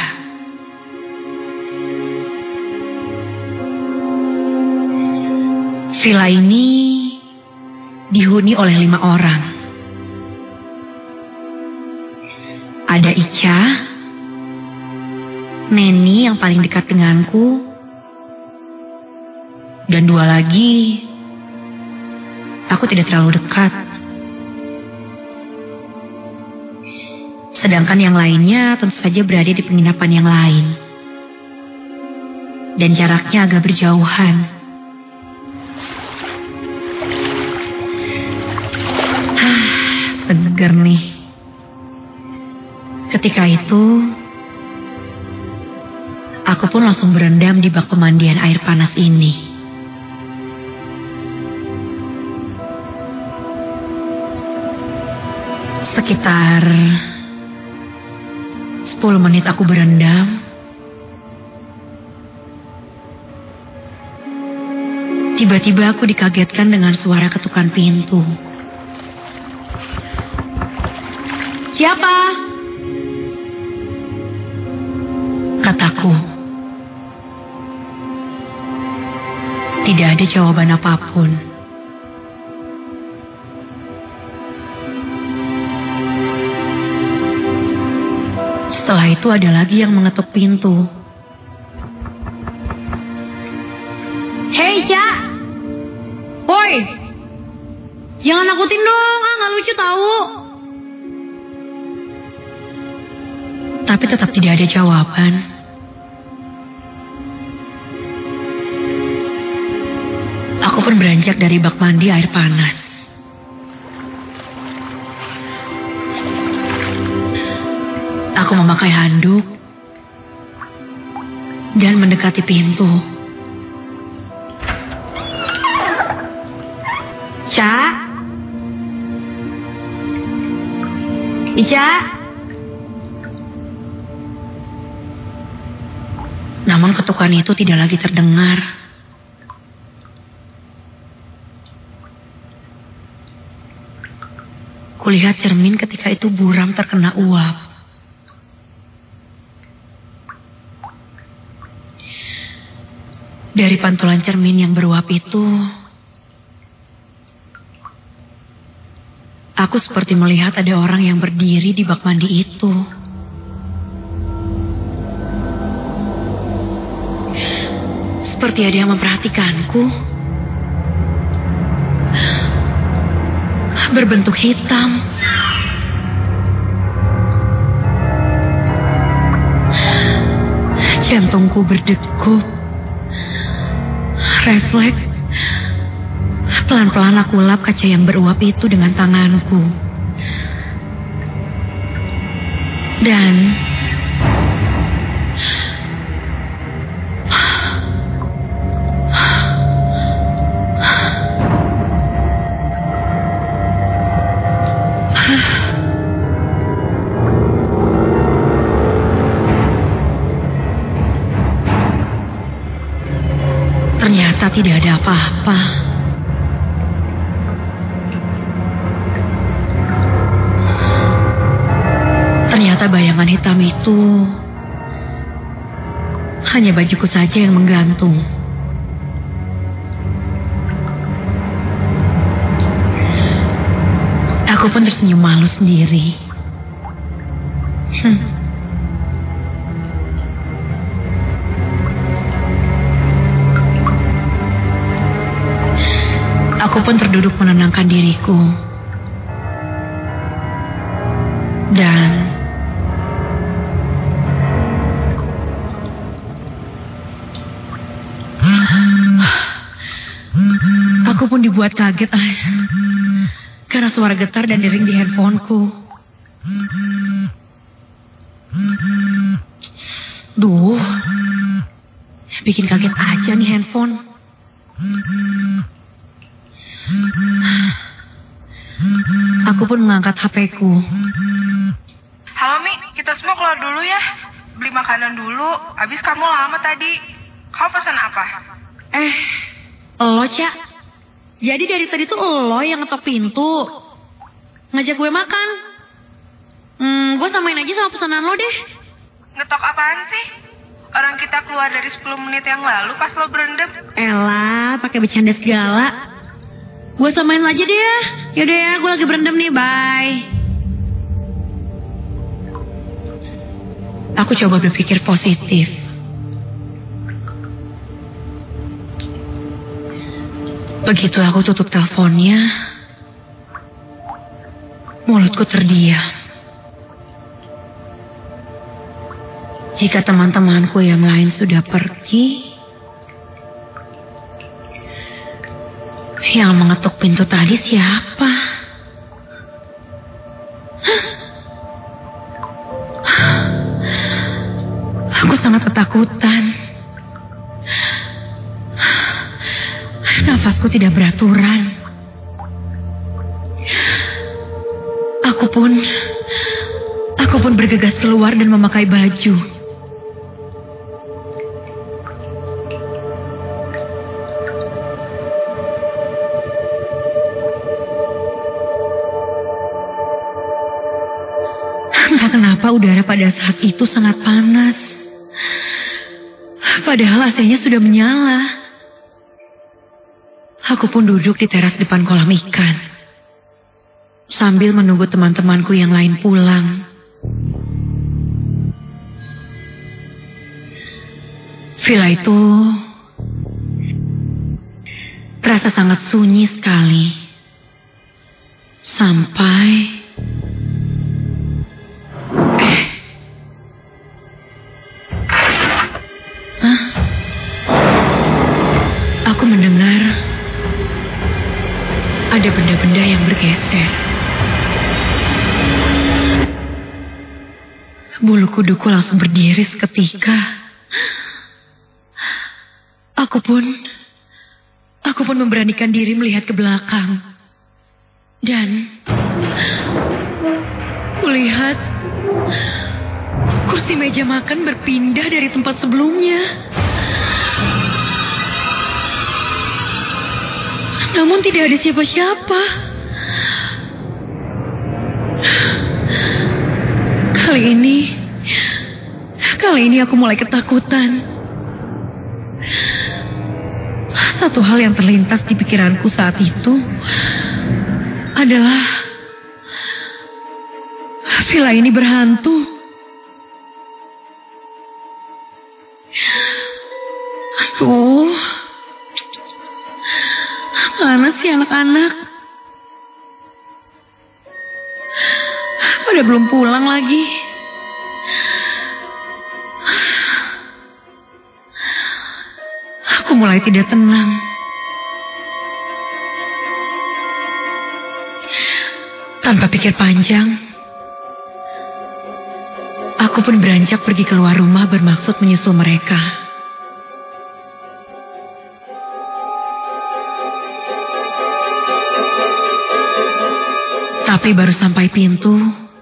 Villa ini dihuni oleh 5 orang. Ada Ica, Neni yang paling dekat denganku, dan 2 lagi aku tidak terlalu dekat. Sedangkan yang lainnya tentu saja berada di penginapan yang lain. Dan jaraknya agak berjauhan. Seger nih. Ketika itu, aku pun langsung berendam di bak pemandian air panas ini. Sekitar 10 menit aku berendam. Tiba-tiba aku dikagetkan dengan suara ketukan pintu. Siapa? Kataku. Tidak ada jawaban apapun. Setelah itu ada lagi yang mengetuk pintu. Hei, Cak. Woi. Jangan nakutin dong, nggak lucu tahu. Tapi tetap tidak ada jawaban. Aku pun beranjak dari bak mandi air panas. Aku memakai handuk dan mendekati pintu. Ca? Ica? Namun ketukan itu tidak lagi terdengar. Kulihat cermin ketika itu buram terkena uap. Dari pantulan cermin yang beruap itu, aku seperti melihat ada orang yang berdiri di bak mandi itu. Seperti ada yang memperhatikanku. Berbentuk hitam. Jantungku berdegup. Refleks. Pelan-pelan aku lap kaca yang beruap itu dengan tanganku. Dan ternyata tidak ada apa-apa. Ternyata bayangan hitam itu hanya bajuku saja yang menggantung. Aku pun tersenyum malu sendiri. Aku pun terduduk menenangkan diriku. Dan dibuat kaget karena suara getar dan dering di handphoneku. Duh, bikin kaget aja nih handphone. Aku pun mengangkat HP-ku. Halo Mi, kita semua keluar dulu ya. Beli makanan dulu, habis kamu lama tadi. Kamu pesan apa? Lo, Cak. Jadi dari tadi tuh lo yang ngetok pintu. Ngajak gue makan. Gue samain aja sama pesanan lo deh. Ngetok apaan sih? Orang kita keluar dari 10 menit yang lalu pas lo berendam. Elah, pakai bercanda segala. Gue samain aja deh ya. Yaudah ya, gue lagi berendam nih, bye. Aku coba berpikir positif. Begitu aku tutup teleponnya, mulutku terdiam. Jika teman-temanku yang lain sudah pergi, yang mengetuk pintu tadi siapa? Aku sangat ketakutan. Nafasku tidak beraturan. Aku pun bergegas keluar dan memakai baju. Entah kenapa udara pada saat itu sangat panas. Padahal AC-nya sudah menyala. Aku pun duduk di teras depan kolam ikan. Sambil menunggu teman-temanku yang lain pulang. Villa itu terasa sangat sunyi sekali. Sampai aku mendengar ada benda-benda yang bergeser. Bulu kuduku langsung berdiri seketika. Aku pun memberanikan diri melihat ke belakang. Dan kulihat kursi meja makan berpindah dari tempat sebelumnya. Namun tidak ada siapa-siapa. Kali ini aku mulai ketakutan. Satu hal yang terlintas di pikiranku saat itu adalah villa ini berhantu. Aduh, mana sih anak-anak? Pada belum pulang lagi. Aku mulai tidak tenang. Tanpa pikir panjang, aku pun beranjak pergi keluar rumah bermaksud menyusul mereka. Tapi baru sampai pintu,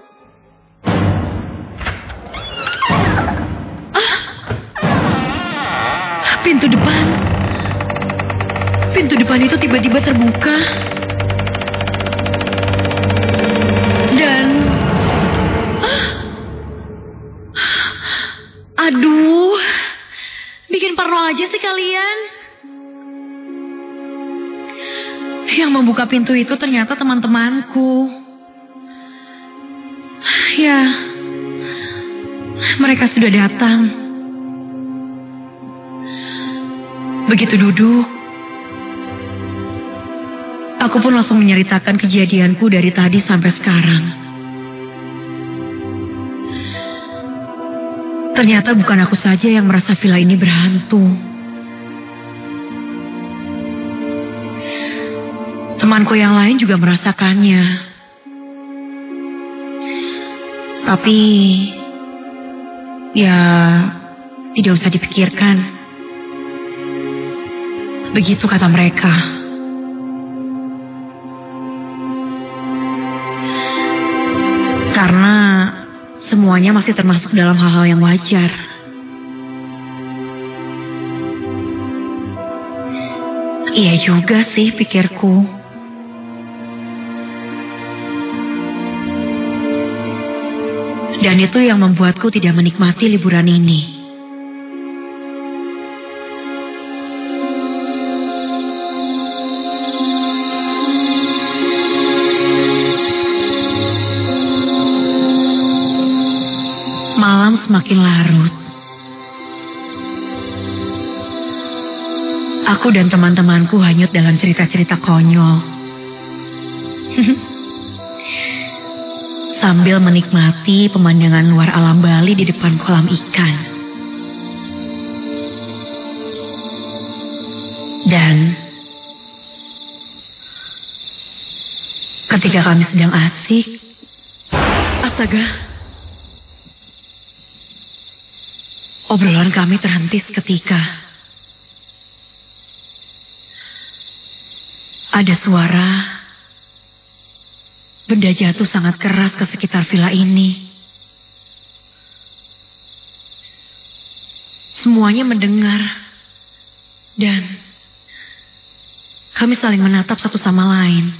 Pintu depan itu tiba-tiba terbuka. Dan aduh, bikin parno aja sih kalian. Yang membuka pintu itu ternyata teman-temanku. Ya, mereka sudah datang. Begitu duduk, aku pun langsung menceritakan kejadianku dari tadi sampai sekarang. Ternyata bukan aku saja yang merasa villa ini berhantu. Temanku yang lain juga merasakannya. Tapi, ya, tidak usah dipikirkan. Begitu kata mereka. Karena semuanya masih termasuk dalam hal-hal yang wajar. Iya juga sih, pikirku. Dan itu yang membuatku tidak menikmati liburan ini. Malam semakin larut. Aku dan teman-temanku hanyut dalam cerita-cerita konyol. Sambil menikmati pemandangan luar alam Bali di depan kolam ikan. Dan ketika kami sedang asik, astaga, obrolan kami terhenti seketika. Ada suara benda jatuh sangat keras ke sekitar villa ini. Semuanya mendengar. Dan kami saling menatap satu sama lain.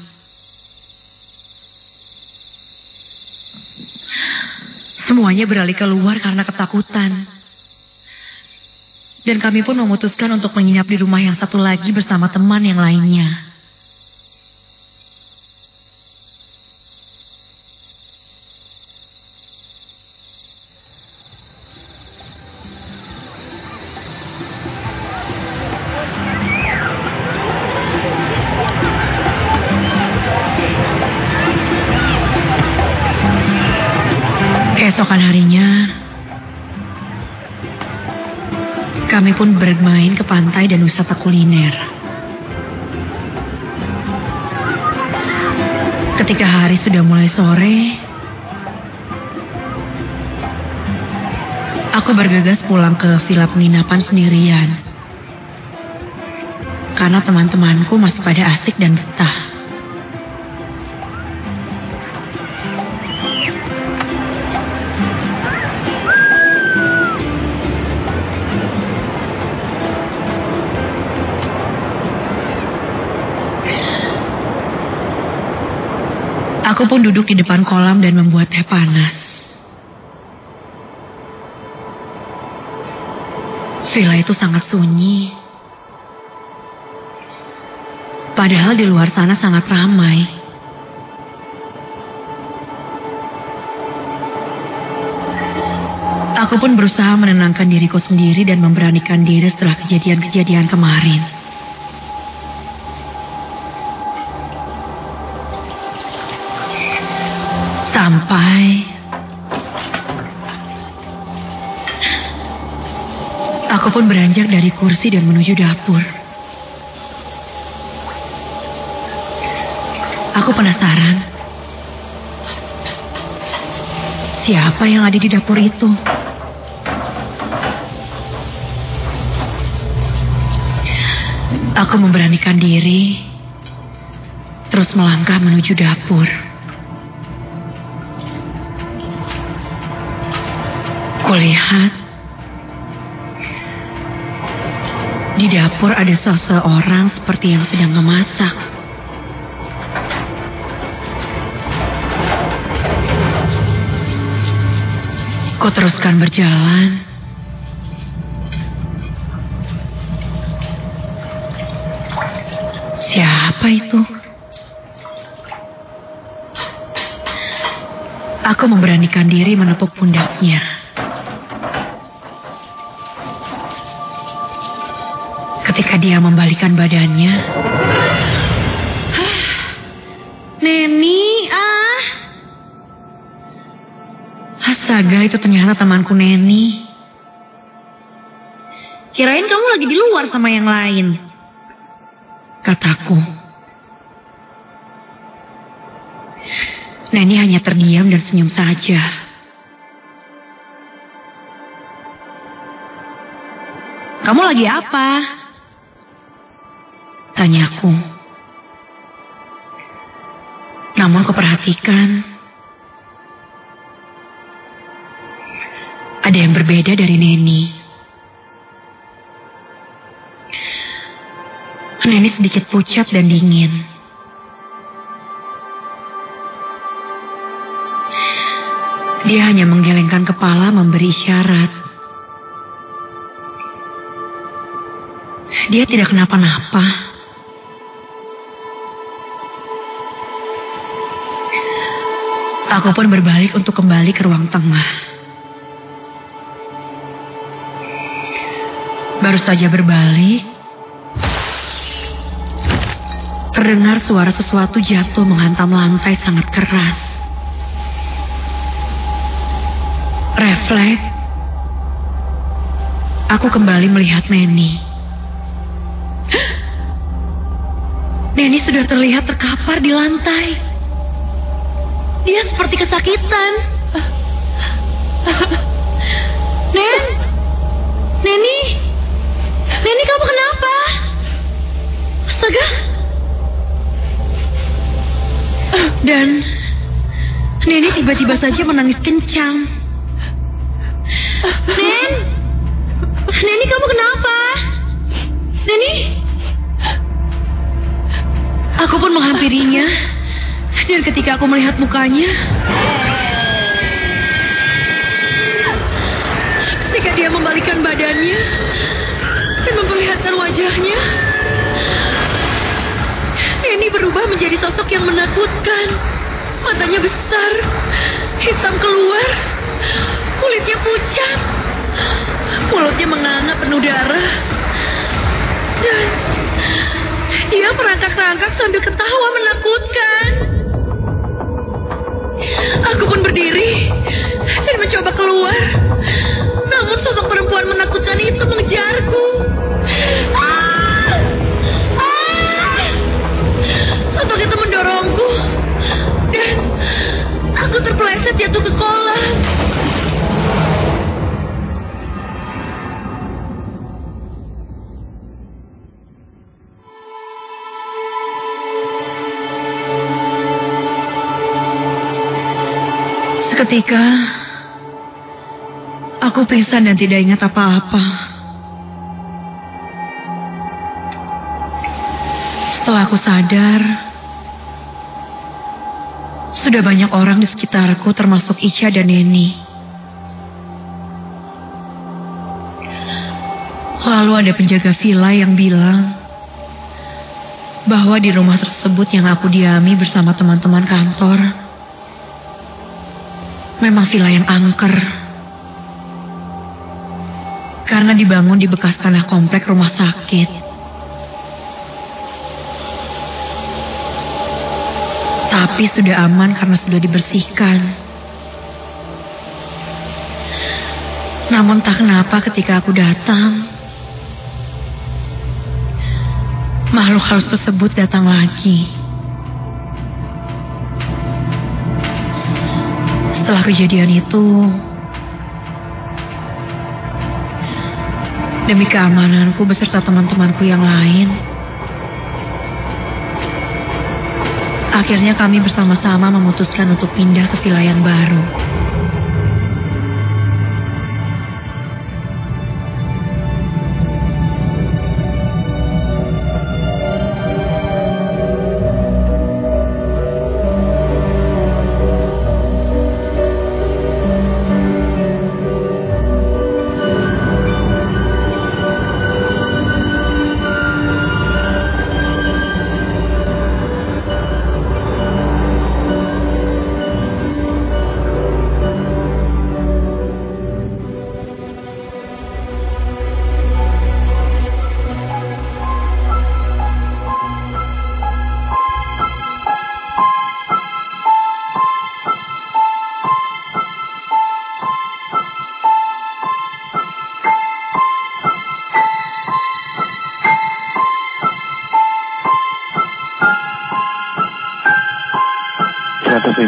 Semuanya beralih keluar karena ketakutan. Dan kami pun memutuskan untuk menginap di rumah yang satu lagi bersama teman yang lainnya. Keesokan harinya, kami pun bermain ke pantai dan wisata kuliner. Ketika hari sudah mulai sore, aku bergegas pulang ke villa penginapan sendirian. Karena teman-temanku masih pada asik dan betah. Aku pun duduk di depan kolam dan membuat teh panas. Villa itu sangat sunyi. Padahal di luar sana sangat ramai. Aku pun berusaha menenangkan diriku sendiri dan memberanikan diri setelah kejadian-kejadian kemarin. Sampai aku pun beranjak dari kursi dan menuju dapur. Aku penasaran, siapa yang ada di dapur itu? Aku memberanikan diri, terus melangkah menuju dapur. Kulihat di dapur ada seseorang seperti yang sedang memasak. Ku teruskan berjalan. Siapa itu? Aku memberanikan diri menepuk pundaknya. Ketika dia membalikan badannya, Neni, astaga, itu ternyata temanku Neni. Kirain kamu lagi di luar sama yang lain, kataku. Neni hanya terdiam dan senyum saja. Kamu lagi apa? Tanyaku. Namun kuperhatikan ada yang berbeda dari Neni. Neni sedikit pucat dan dingin. Dia hanya menggelengkan kepala memberi isyarat. Dia tidak kenapa-napa. Aku pun berbalik untuk kembali ke ruang tengah. Baru saja berbalik, terdengar suara sesuatu jatuh menghantam lantai sangat keras. Refleks, aku kembali melihat Neni. Neni sudah terlihat terkapar di lantai. Dia seperti kesakitan. Neni, kamu kenapa? Astaga. Dan Neni tiba-tiba saja menangis kencang. Neni, kamu kenapa? Neni? Aku pun menghampirinya. Dan ketika aku melihat mukanya, ketika dia membalikkan badannya dan memperlihatkan wajahnya, Neni berubah menjadi sosok yang menakutkan. Matanya besar, hitam keluar, kulitnya pucat, mulutnya menganga penuh darah, dan dia merangkak-rangkak sambil ketawa menakutkan. Aku pun berdiri dan mencoba keluar, namun sosok perempuan menakutkan itu mengejarku. Sosok itu mendorongku dan aku terpeleset jatuh ke kolam. Seketika aku pingsan dan tidak ingat apa-apa. Setelah aku sadar, sudah banyak orang di sekitarku termasuk Ica dan Neni. Lalu ada penjaga villa yang bilang bahwa di rumah tersebut yang aku diami bersama teman-teman kantor memang villa yang angker. Karena dibangun di bekas tanah komplek rumah sakit. Tapi sudah aman karena sudah dibersihkan. Namun tak kenapa ketika aku datang, makhluk halus tersebut datang lagi. Setelah kejadian itu, demi keamananku beserta teman-temanku yang lain, akhirnya kami bersama-sama memutuskan untuk pindah ke villa yang baru.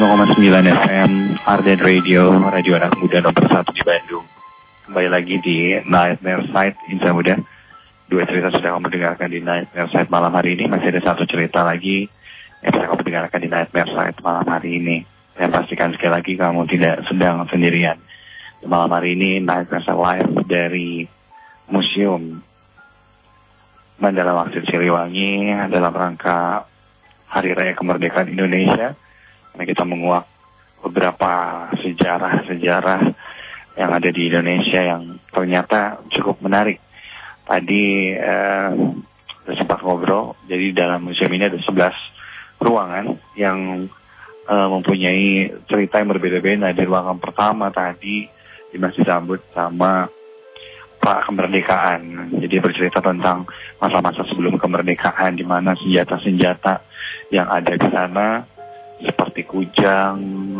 101,9 FM Arden Radio, radio anak muda nomor 1 di Bandung. Kembali lagi di Nightmare Side, Insan Muda. 2 cerita sudah kamu dengarkan di Nightmare Side malam hari ini. Masih ada 1 cerita lagi yang bisa kamu dengarkan di Nightmare Side malam hari ini. Saya pastikan sekali lagi kamu tidak sedang sendirian. Malam hari ini Nightmare Side live dari Museum Mandala Wangsit Siliwangi dalam rangka Hari Raya Kemerdekaan Indonesia. Karena kita menguak beberapa sejarah-sejarah yang ada di Indonesia yang ternyata cukup menarik. Tadi sempat ngobrol, jadi dalam museum ini ada 11 ruangan yang mempunyai cerita yang berbeda-beda. Di ruangan pertama tadi masih disambut sama pra kemerdekaan. Jadi bercerita tentang masa-masa sebelum kemerdekaan, di mana senjata-senjata yang ada di sana seperti kujang,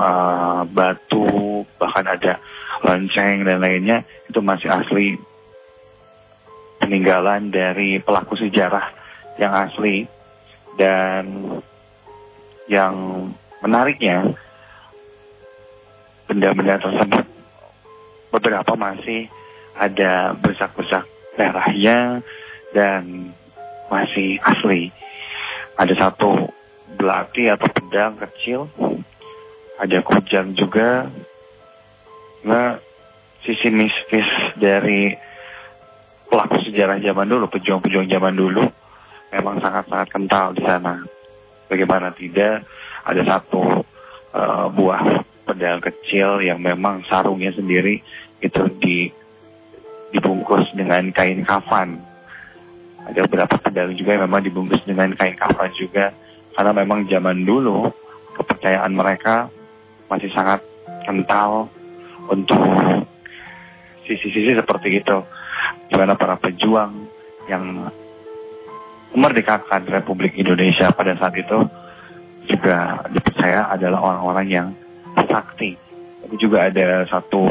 batu, bahkan ada lonceng dan lainnya, itu masih asli peninggalan dari pelaku sejarah yang asli. Dan yang menariknya, benda-benda tersebut beberapa masih ada bersak-bersak darahnya dan masih asli. Ada 1 belati atau pedang kecil, ada kujang juga. Nah, sisi mistis dari pelaku sejarah zaman dulu, pejuang-pejuang zaman dulu, memang sangat-sangat kental di sana. Bagaimana tidak, ada 1 buah pedang kecil yang memang sarungnya sendiri itu dibungkus dengan kain kafan. Ada beberapa pedang juga yang memang dibungkus dengan kain kafan juga. Karena memang zaman dulu kepercayaan mereka masih sangat kental untuk sisi-sisi seperti itu. Di mana para pejuang yang memerdekakan Republik Indonesia pada saat itu juga dipercaya adalah orang-orang yang sakti. Tapi juga ada 1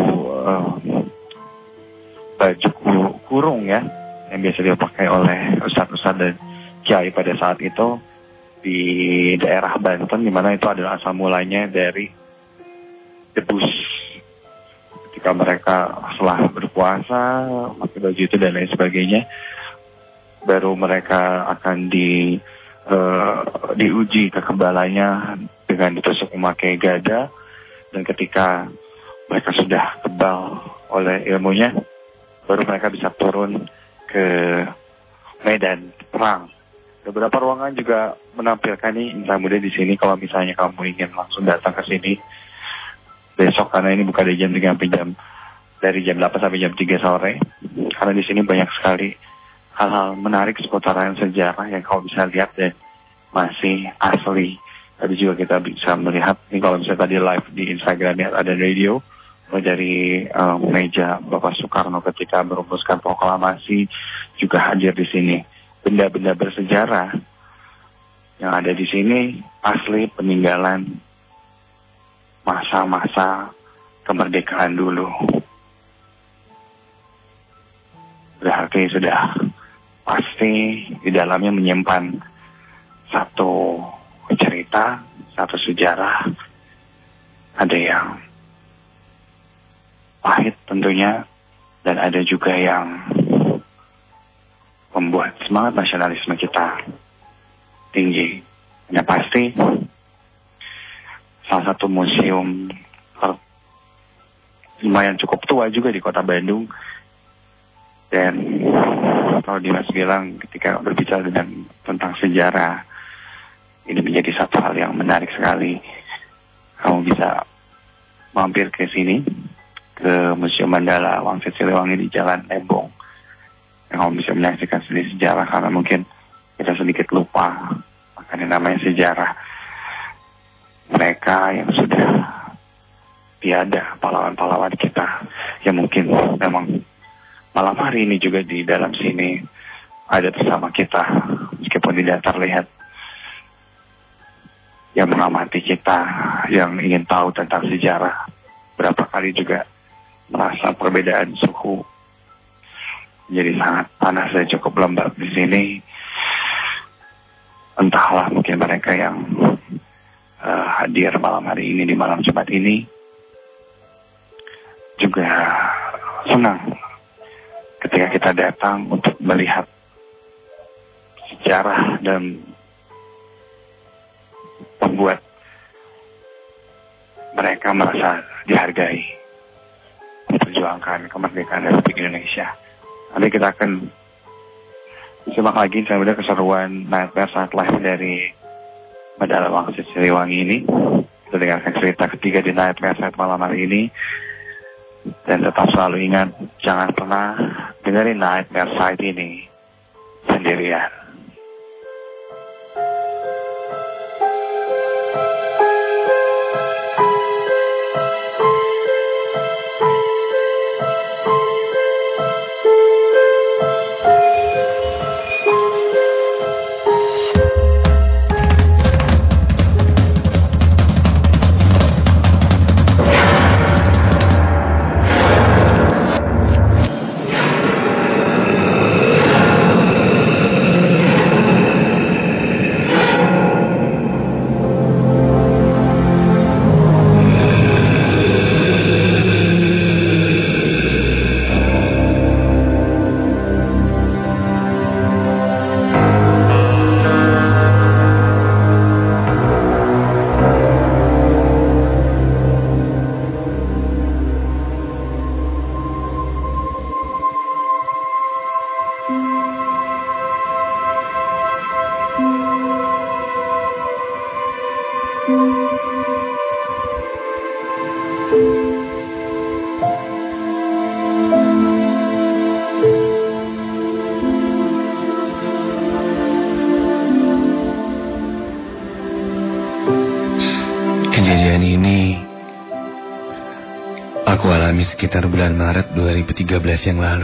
baju kurung ya, yang biasa dipakai oleh ustadz-ustadz dan kiai pada saat itu di daerah Banten, di mana itu adalah asal mulanya dari debus. Ketika mereka setelah berpuasa, pakai baju itu dan lain sebagainya, baru mereka akan diuji kekebalannya dengan ditusuk memakai gada. Dan ketika mereka sudah kebal oleh ilmunya, baru mereka bisa turun ke medan perang. Beberapa ruangan juga menampilkan nih Insan Muda di sini. Kalau misalnya kamu ingin langsung datang ke sini besok, karena ini buka dari jam 3 sampai dari jam 8 sampai jam 3 sore. Karena di sini banyak sekali hal-hal menarik seputaran sejarah yang kamu bisa lihat dan masih asli. Tadi juga kita bisa melihat ini, kalau misalnya tadi live di Instagramnya ada radio dari meja Bapak Soekarno ketika merumuskan proklamasi juga hadir di sini. Benda-benda bersejarah yang ada di sini asli peninggalan masa-masa kemerdekaan dulu. Berarti sudah pasti di dalamnya menyimpan 1 cerita, 1 sejarah. Ada yang pahit tentunya, dan ada juga yang membuat semangat nasionalisme kita tinggi. Yang pasti salah satu museum lumayan cukup tua juga di kota Bandung. Dan kalau Dimas bilang ketika berbicara tentang sejarah, ini menjadi 1 hal yang menarik sekali. Kamu bisa mampir ke sini, ke Museum Mandala Wangsit Siliwangi di Jalan Lembong. Yang kamu bisa menyaksikan sendiri sejarah, karena mungkin kita sedikit lupa makanya namanya sejarah. Mereka yang sudah tiada, pahlawan-pahlawan kita yang mungkin memang malam hari ini juga di dalam sini ada bersama kita, meskipun tidak terlihat, yang mengamati kita, yang ingin tahu tentang sejarah. Berapa kali juga merasa perbedaan suhu jadi sangat panas dan cukup lembab di sini. Entahlah, mungkin mereka yang hadir malam hari ini di malam Jumat ini. Juga senang ketika kita datang untuk melihat sejarah dan membuat mereka merasa dihargai, memperjuangkan kemerdekaan Republik Indonesia. Nanti kita akan simak lagi sebenarnya keseruan Night Fair saat live dari Madala Wangsit Siliwangi ini. Kita dengarkan cerita ketiga di Night Fair saat malam hari ini. Dan tetap selalu ingat, jangan pernah dengerin Night Fair saat ini sendirian. Kejadian ini aku alami sekitar bulan Maret 2013 yang lalu.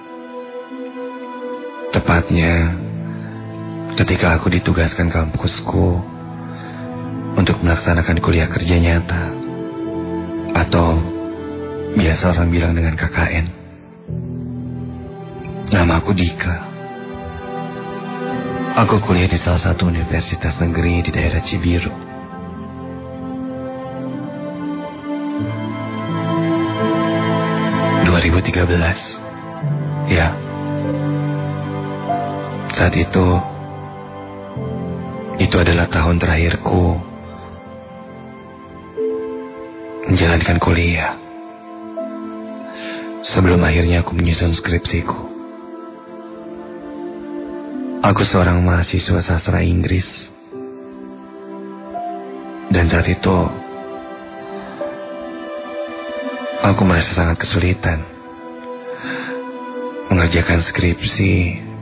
Tepatnya ketika aku ditugaskan kampusku untuk melaksanakan kuliah kerja nyata, atau biasa orang bilang dengan KKN. Nama aku Dika. Aku kuliah di salah satu universitas negeri di daerah Cibiru. Ya, saat itu adalah tahun terakhirku menjalankan kuliah. Sebelum akhirnya aku menyusun skripsiku. Aku seorang mahasiswa sastra Inggris. Dan saat itu aku merasa sangat kesulitan mengerjakan skripsi.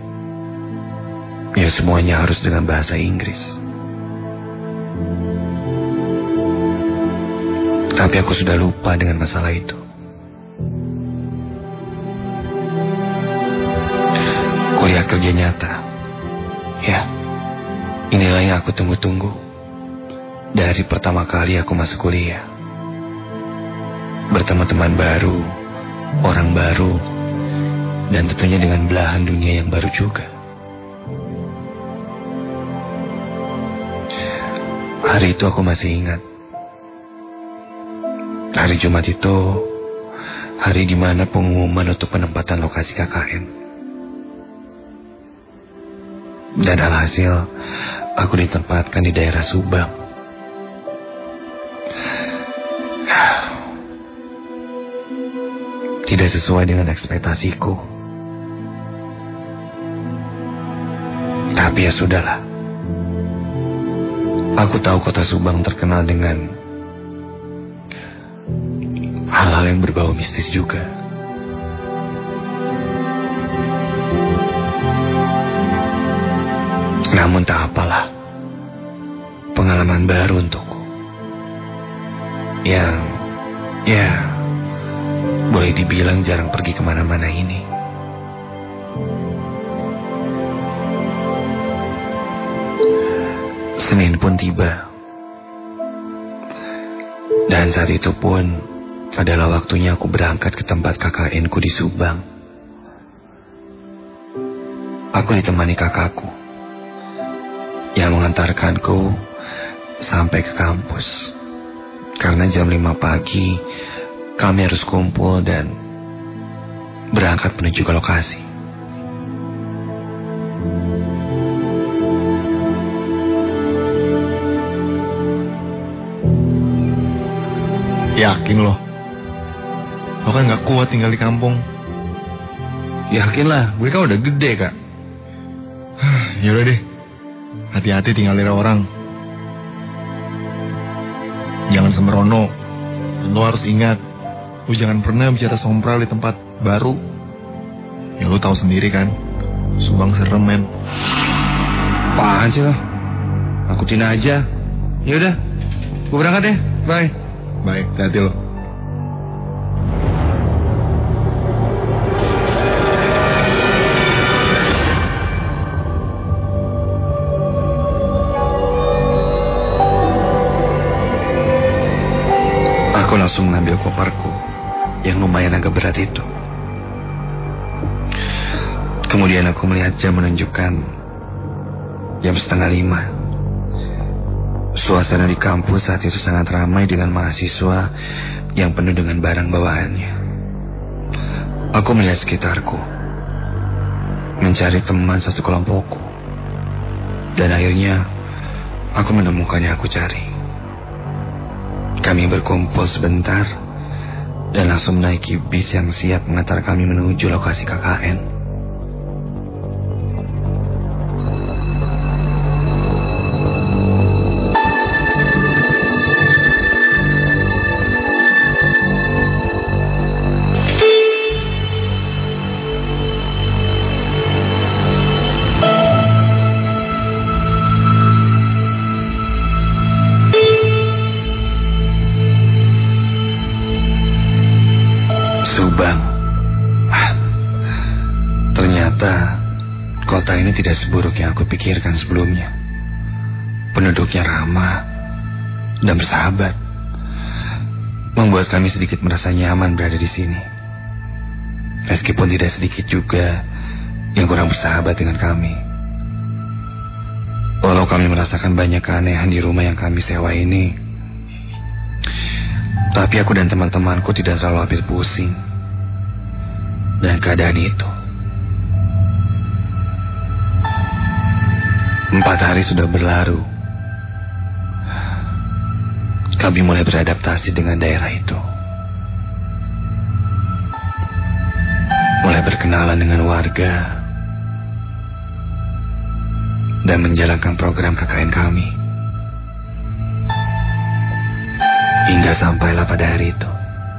Ya, semuanya harus dengan bahasa Inggris. Tapi aku sudah lupa dengan masalah itu. Kuliah kerja nyata. Ya, inilah yang aku tunggu-tunggu dari pertama kali aku masuk kuliah. Bertemu teman baru, orang baru, dan tentunya dengan belahan dunia yang baru juga. Hari itu aku masih ingat. Hari Jumat itu hari di mana pengumuman untuk penempatan lokasi KKN. Dan alhasil aku ditempatkan di daerah Subang. Tidak sesuai dengan ekspektasiku. Tapi ya sudahlah. Aku tahu kota Subang terkenal dengan hal-hal yang berbau mistis juga. Namun tak apalah. Pengalaman baru untukku. Yang, boleh dibilang jarang pergi kemana-mana ini. Senin pun tiba. Dan saat itu pun adalah waktunya aku berangkat ke tempat KKN ku di Subang. Aku ditemani kakakku yang mengantarkanku sampai ke kampus. Karena jam 5 pagi kami harus kumpul dan berangkat menuju ke lokasi. Yakin lo? Lo kan gak kuat tinggal di kampung. Yakin lah, gue kan udah gede, Kak. Yaudah deh, hati-hati tinggal di orang. Jangan sembrono. Dan lo harus ingat, lo jangan pernah bicara sompral di tempat baru. Ya lo tahu sendiri kan, Subang serem, men. Apaan sih lo? Akutin aja. Yaudah, gue berangkat ya. Bye. Baik, hati-hati lo. Aku langsung mengambil koperku yang lumayan agak berat itu. Kemudian aku melihat jam menunjukkan jam 4:30. Suasana di kampus saat itu sangat ramai dengan mahasiswa yang penuh dengan barang bawaannya. Aku melihat sekitarku, mencari teman satu kelompokku. Dan akhirnya aku menemukan yang aku cari. Kami berkumpul sebentar dan langsung menaiki bis yang siap mengantar kami menuju lokasi KKN. Subang. Ternyata kota ini tidak seburuk yang aku pikirkan sebelumnya. Penduduknya ramah dan bersahabat, membuat kami sedikit merasa nyaman berada di sini. Meskipun tidak sedikit juga yang kurang bersahabat dengan kami. Walau kami merasakan banyak keanehan di rumah yang kami sewa ini, tapi aku dan teman-temanku tidak terlalu ambil pusing dan keadaan itu. 4 hari sudah berlalu. Kami mulai beradaptasi dengan daerah itu. Mulai berkenalan dengan warga dan menjalankan program KKN kami. Hingga sampailah pada hari itu.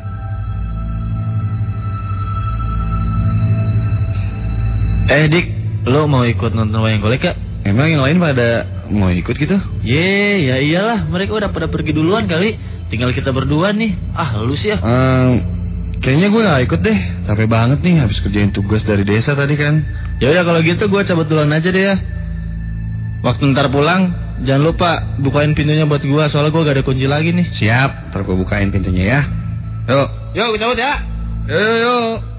Dik, lo mau ikut nonton wayang golek gak? Emang yang lain pada mau ikut gitu? Ya iyalah, mereka udah pada pergi duluan kali. Tinggal kita berdua nih. Lu sih ya. Kayaknya gue gak ikut deh. Capek banget nih habis kerjain tugas dari desa tadi kan. Ya udah kalau gitu gue cabut duluan aja deh ya. Waktu ntar pulang, jangan lupa bukain pintunya buat gue, soalnya gue gak ada kunci lagi nih. Siap, ntar gue bukain pintunya ya. Yuk, cabut ya. Yuk.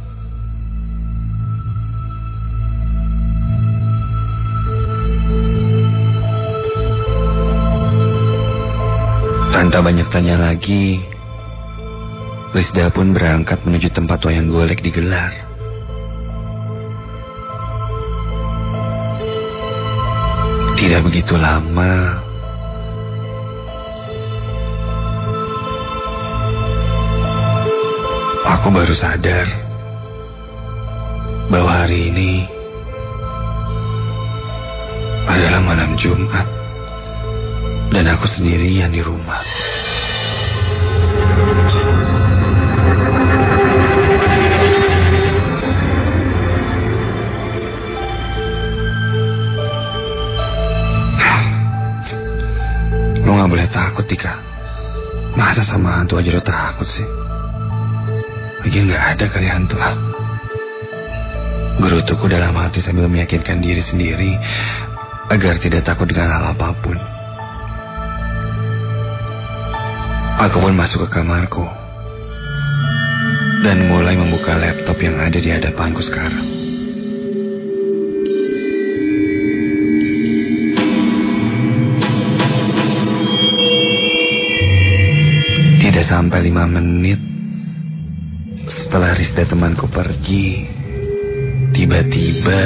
Tanpa banyak tanya lagi, Rizda pun berangkat menuju tempat wayang golek digelar. Tidak begitu lama, aku baru sadar bahwa hari ini adalah malam Jumat. Dan aku sendirian di rumah. Lo gak boleh takut, Tika. Masa sama hantu aja lo takut sih? Lagi gak ada kali hantu. Gerutuku dalam hati sambil meyakinkan diri sendiri agar tidak takut dengan hal apapun. Aku pun masuk ke kamarku dan mulai membuka laptop yang ada di hadapanku sekarang. sampai 5 menit setelah Rizda temanku pergi, tiba-tiba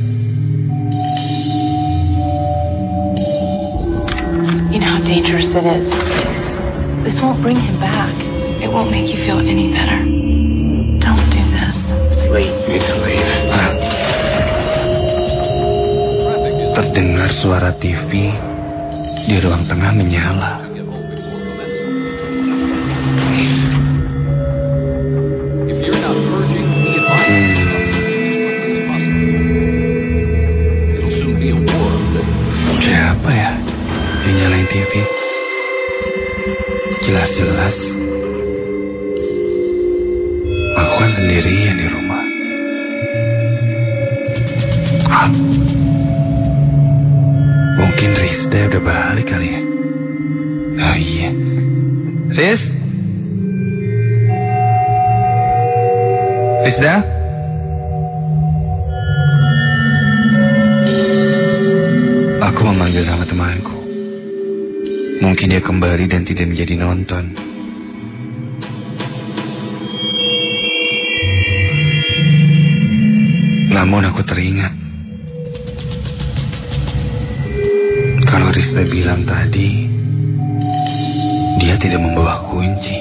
You know how dangerous it is. This won't bring him back. It won't make you feel any better. Don't do this. It's late. You need to leave. Terdengar suara TV di ruang tengah menyala. Siapa ya yang nyalain TV? Jelas-jelas aku kan sendirian di rumah. Mungkin Rizda udah balik kali ya. Oh iya. Riz? Rizda? Aku memanggil sama temanku. Mungkin dia kembali dan tidak menjadi nonton. Namun aku teringat kalau Rizda bilang tadi dia tidak membawa kunci.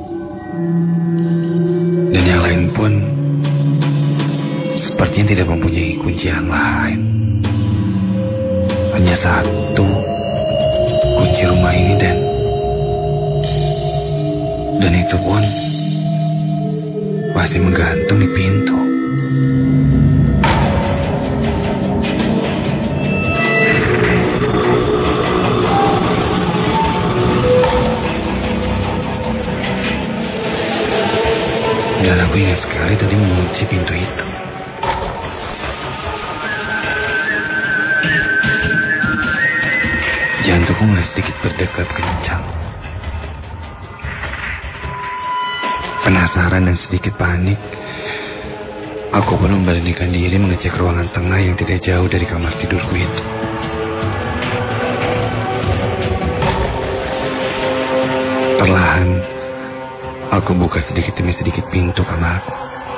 Dan yang lain pun sepertinya tidak mempunyai kunci yang lain. Hanya satu kunci rumah ini dan itu pun masih menggantung di pintu. Dan aku ingat sekali tadi mengunci pintu itu. Jantungku mulai sedikit berdekat kencang. Penasaran dan sedikit panik, aku pun memberanikan diri mengecek ruangan tengah yang tidak jauh dari kamar tidurku itu. Perlahan, aku buka sedikit demi sedikit pintu kamarku.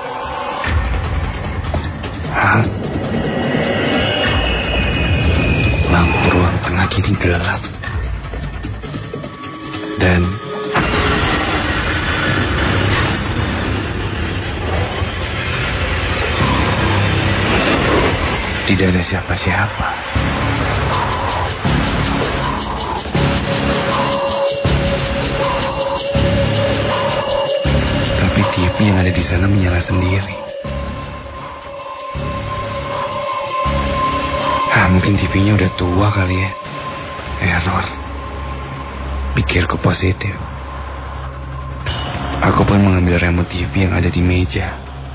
Lampu ruang tengah kini gelap. Dan tidak ada siapa-siapa. Tapi TV yang ada di sana menyala sendiri. Mungkin TV-nya udah tua kali ya. Error. Pikirku positif. Aku pun mengambil remote TV yang ada di meja.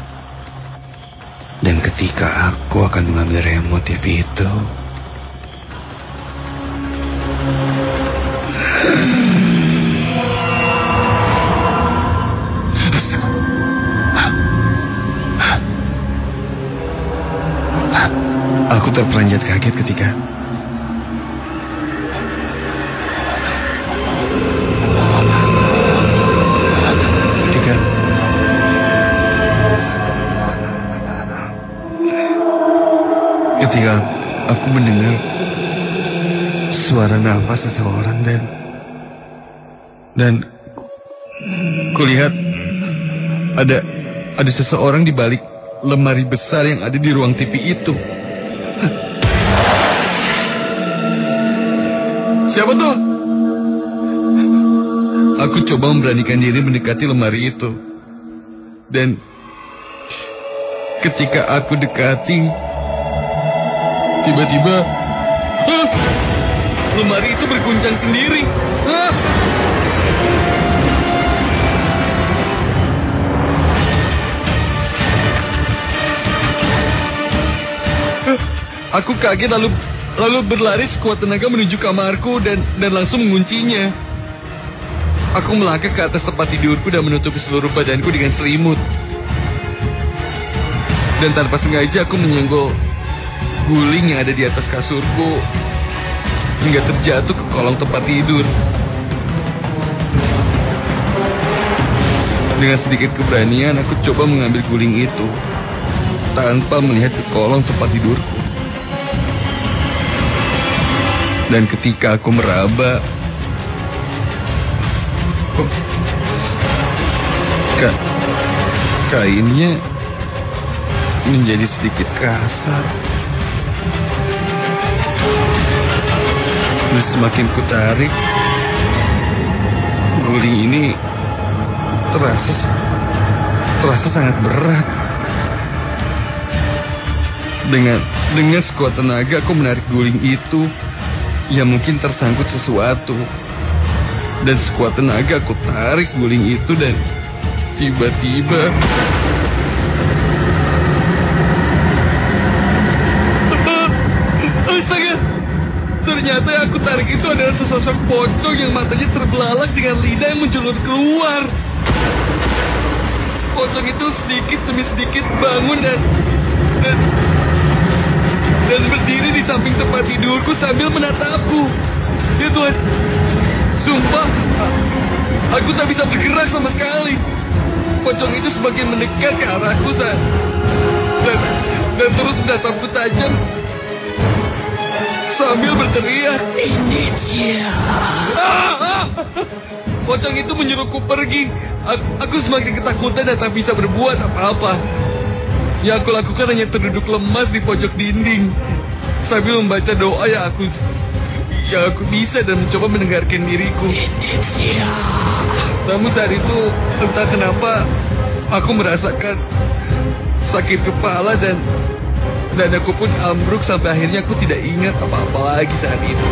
Dan ketika aku akan mengambil remote TV itu, aku terperanjat kaget ketika aku mendengar suara nafas seseorang dan kulihat ada seseorang di balik lemari besar yang ada di ruang TV itu. Siapa tuh? Aku coba memberanikan diri mendekati lemari itu. Dan ketika aku dekati, tiba-tiba lemari itu berguncang sendiri. Aku kaget lalu berlari sekuat tenaga menuju kamarku dan langsung menguncinya. Aku melangkah ke atas tempat tidurku dan menutupi seluruh badanku dengan selimut. Dan tanpa sengaja aku menyenggol guling yang ada di atas kasurku hingga terjatuh ke kolong tempat tidur. Dengan sedikit keberanian, aku coba mengambil guling itu tanpa melihat ke kolong tempat tidurku. Dan ketika aku meraba, kainnya menjadi sedikit kasar. Dan semakin kutarik, guling ini terasa sangat berat. Dengan sekuat tenaga aku menarik guling itu, yang mungkin tersangkut sesuatu. Dan sekuat tenaga aku tarik guling itu dan tiba-tiba astaga, ternyata yang aku tarik itu adalah sesosok pocong yang matanya terbelalak dengan lidah yang menjulur keluar. Pocong itu sedikit demi sedikit bangun dan berdiri di samping tempat tidurku sambil menatapku. Ya Tuhan, sumpah, aku tak bisa bergerak sama sekali. Pocong itu semakin mendekat ke arahku dan terus menatapku tajam sambil berteriak, "Ini dia!" Pocong itu menyuruhku pergi. Aku semakin ketakutan dan tak bisa berbuat apa-apa. Yang aku lakukan hanya terduduk lemas di pojok dinding sambil membaca doa yang aku bisa dan mencoba mendengarkan diriku. Namun saat itu entah kenapa aku merasakan sakit kepala dan dadaku pun ambruk sampai akhirnya aku tidak ingat apa-apa lagi saat itu.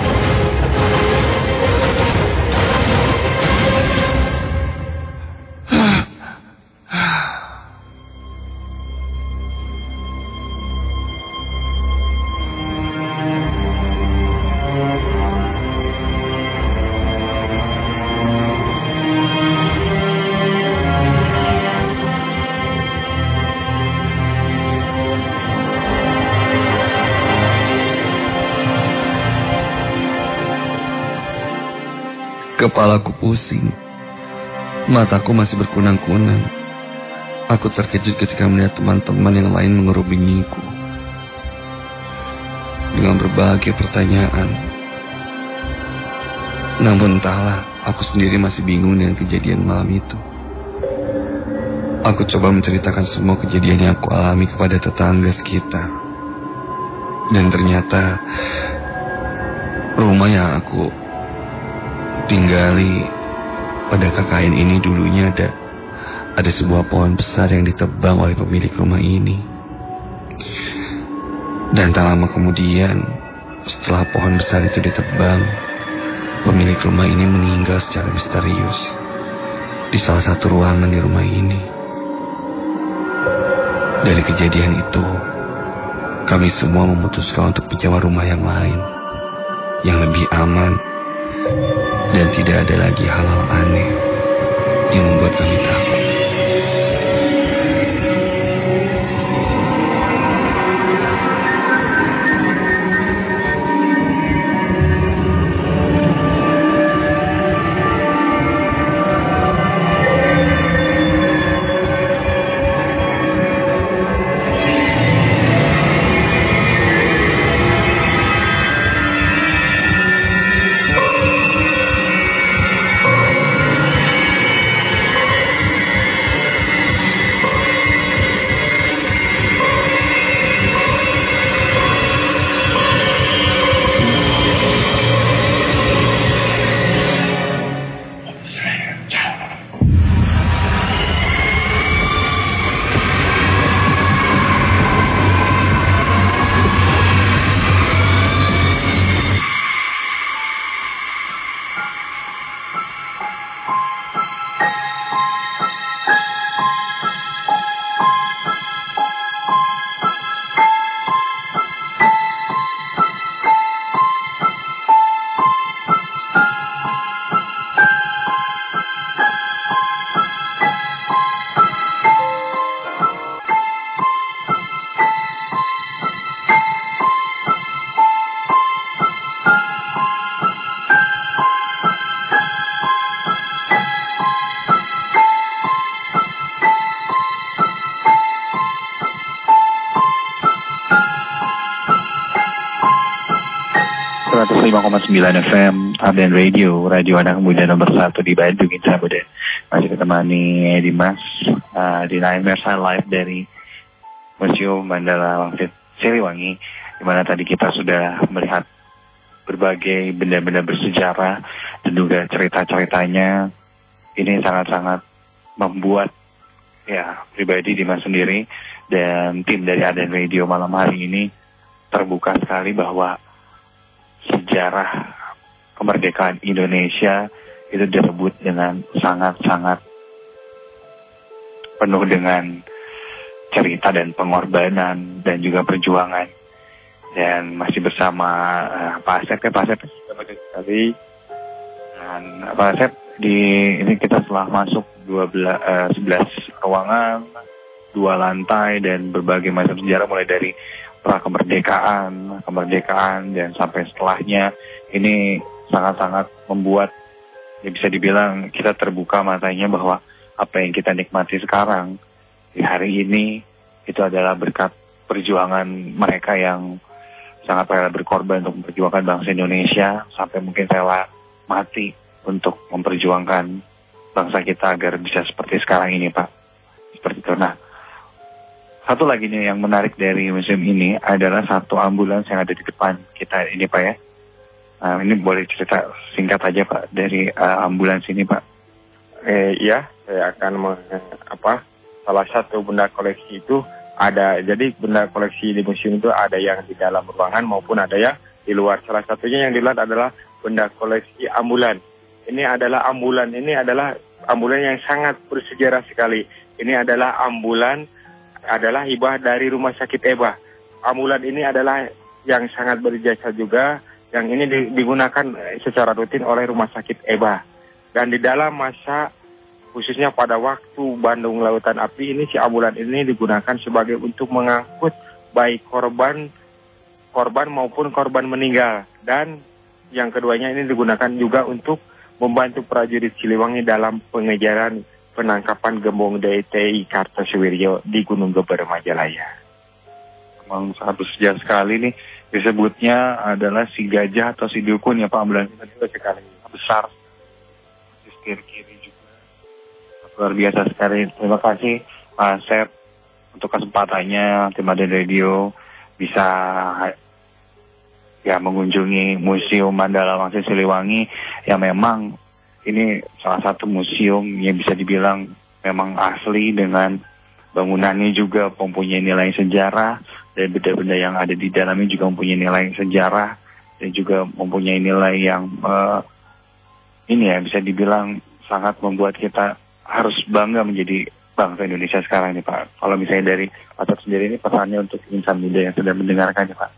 Kepalaku pusing, mataku masih berkunang-kunang. Aku terkejut ketika melihat teman-teman yang lain mengerubungiku dengan berbagai pertanyaan. Namun entahlah, aku sendiri masih bingung dengan kejadian malam itu. Aku coba menceritakan semua kejadian yang aku alami kepada tetangga sekitar. Dan ternyata rumah yang aku tinggali pada KKN ini dulunya ada sebuah pohon besar yang ditebang oleh pemilik rumah ini. Dan tak lama kemudian, setelah pohon besar itu ditebang, pemilik rumah ini meninggal secara misterius di salah satu ruangan di rumah ini. Dari kejadian itu, kami semua memutuskan untuk menyewa rumah yang lain, yang lebih aman, dan tidak ada lagi hal-hal aneh yang membuat kami takut. 105,9 FM Ardan Radio, radio anak muda nomor 1 di Bandung, Intra Muda. Masih ditemani Dimas di Nightmare Live dari Museum Mandala Wangsit Siliwangi, di mana tadi kita sudah melihat berbagai benda-benda bersejarah dan juga cerita-ceritanya. Ini sangat-sangat membuat ya pribadi Dimas sendiri dan tim dari Ardan Radio malam hari ini terbuka sekali bahwa sejarah kemerdekaan Indonesia itu direbut dengan sangat-sangat penuh dengan cerita dan pengorbanan dan juga perjuangan. Dan masih bersama Pak Asep sekali. Dan Pak Asep, ini kita telah masuk 11 ruangan, 2 lantai dan berbagai macam sejarah mulai dari pra kemerdekaan dan sampai setelahnya. Ini sangat-sangat membuat ya bisa dibilang kita terbuka matanya bahwa apa yang kita nikmati sekarang di hari ini itu adalah berkat perjuangan mereka yang sangat rela berkorban untuk memperjuangkan bangsa Indonesia sampai mungkin rela mati untuk memperjuangkan bangsa kita agar bisa seperti sekarang ini, Pak. Seperti itu. Nah, satu lagi nih yang menarik dari museum ini adalah satu ambulans yang ada di depan kita ini, Pak ya. Ini boleh cerita singkat aja, Pak, dari ambulans ini, Pak. Ya, saya akan salah satu benda koleksi itu ada. Jadi benda koleksi di museum itu ada yang di dalam ruangan maupun ada yang di luar. Salah satunya yang di luar adalah benda koleksi ambulan. Ini adalah ambulan yang sangat bersejarah sekali. Ini adalah adalah hibah dari Rumah Sakit EBA. Ambulan ini adalah yang sangat berjasa juga, yang ini digunakan secara rutin oleh Rumah Sakit EBA. Dan di dalam masa, khususnya pada waktu Bandung Lautan Api ini, si ambulan ini digunakan sebagai untuk mengangkut baik korban maupun korban meninggal. Dan yang keduanya ini digunakan juga untuk membantu prajurit Siliwangi dalam pengejaran penangkapan gembong DTI Kartosuwiryo di Gunung Geber, Majalaya. Memang sangat bersejarah sekali nih. Disebutnya adalah si gajah atau si dukun ya Pak, ambulans itu sekali besar. Di setir kiri juga. Luar biasa sekali. Terima kasih Pak Asep untuk kesempatannya tim Ardan Radio bisa ya mengunjungi Museum Mandala Wangsit Siliwangi yang memang ini salah satu museum yang bisa dibilang memang asli dengan bangunannya juga mempunyai nilai sejarah dan benda-benda yang ada di dalamnya juga mempunyai nilai sejarah dan juga mempunyai nilai yang ini ya bisa dibilang sangat membuat kita harus bangga menjadi bangsa Indonesia sekarang nih Pak. Kalau misalnya dari Pak sendiri ini pesannya untuk insan muda yang sudah mendengarkan ya Pak.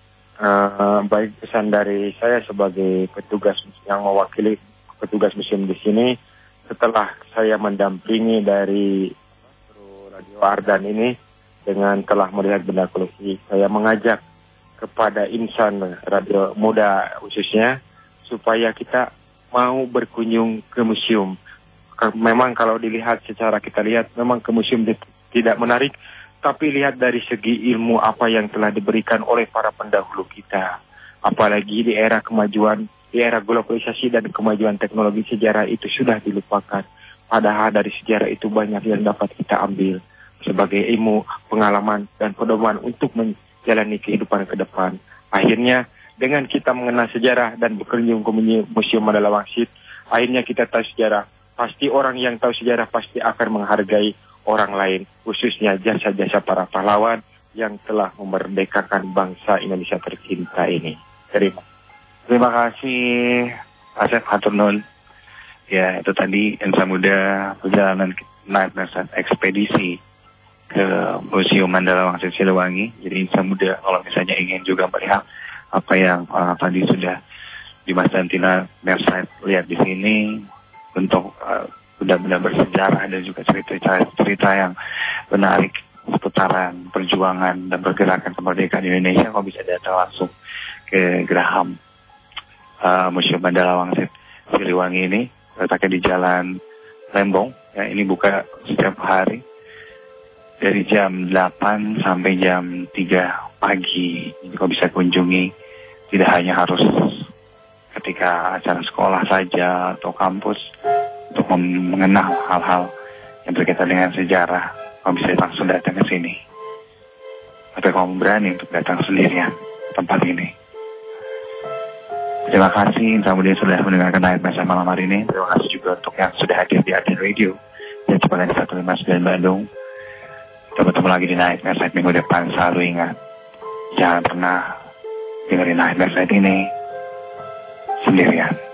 Baik, pesan dari saya sebagai petugas yang mewakili petugas museum di sini, setelah saya mendampingi dari Radio Ardan ini dengan telah melihat benda koleksi, saya mengajak kepada insan radio muda khususnya supaya kita mau berkunjung ke museum. Memang kalau dilihat secara kita lihat memang ke museum tidak menarik, tapi lihat dari segi ilmu apa yang telah diberikan oleh para pendahulu kita. Apalagi di era kemajuan, di era globalisasi dan kemajuan teknologi, sejarah itu sudah dilupakan. Padahal dari sejarah itu banyak yang dapat kita ambil sebagai ilmu, pengalaman, dan pedoman untuk menjalani kehidupan ke depan. Akhirnya dengan kita mengenal sejarah dan berkunjung ke Museum Mandala Wangsit, akhirnya kita tahu sejarah. Pasti orang yang tahu sejarah pasti akan menghargai orang lain, khususnya jasa-jasa para pahlawan yang telah memerdekakan bangsa Indonesia tercinta ini. Terima kasih Asep Hatunun. Ya, itu tadi insan muda perjalanan naik ekspedisi ke Museum Mandala Wangsit Siliwangi. Jadi insan muda kalau misalnya ingin juga melihat apa yang tadi sudah Dimas dan Tina Mersat lihat di sini untuk benda-benda bersejarah dan juga cerita yang menarik seputaran perjuangan dan pergerakan kemerdekaan Indonesia, kok bisa datang langsung ke Geraham Museum Mandala Wangsit Siliwangi ini, letaknya di Jalan Lembong. Ya, ini buka setiap hari dari jam 8 sampai jam 3 pagi. Jadi kok bisa kunjungi, tidak hanya harus ketika acara sekolah saja atau kampus untuk mengenal hal-hal yang berkaitan dengan sejarah, kamu bisa langsung datang ke sini. Tapi kamu berani untuk datang sendirian ke tempat ini. Terima kasih Samudin sudah mendengarkan Night Message malam hari ini. Terima kasih juga untuk yang sudah hadir di Arden Radio dan cepat di 159 Bandung. Kita bertemu lagi di Night Message minggu depan. Selalu ingat, jangan pernah dengerin Night Message ini sendirian.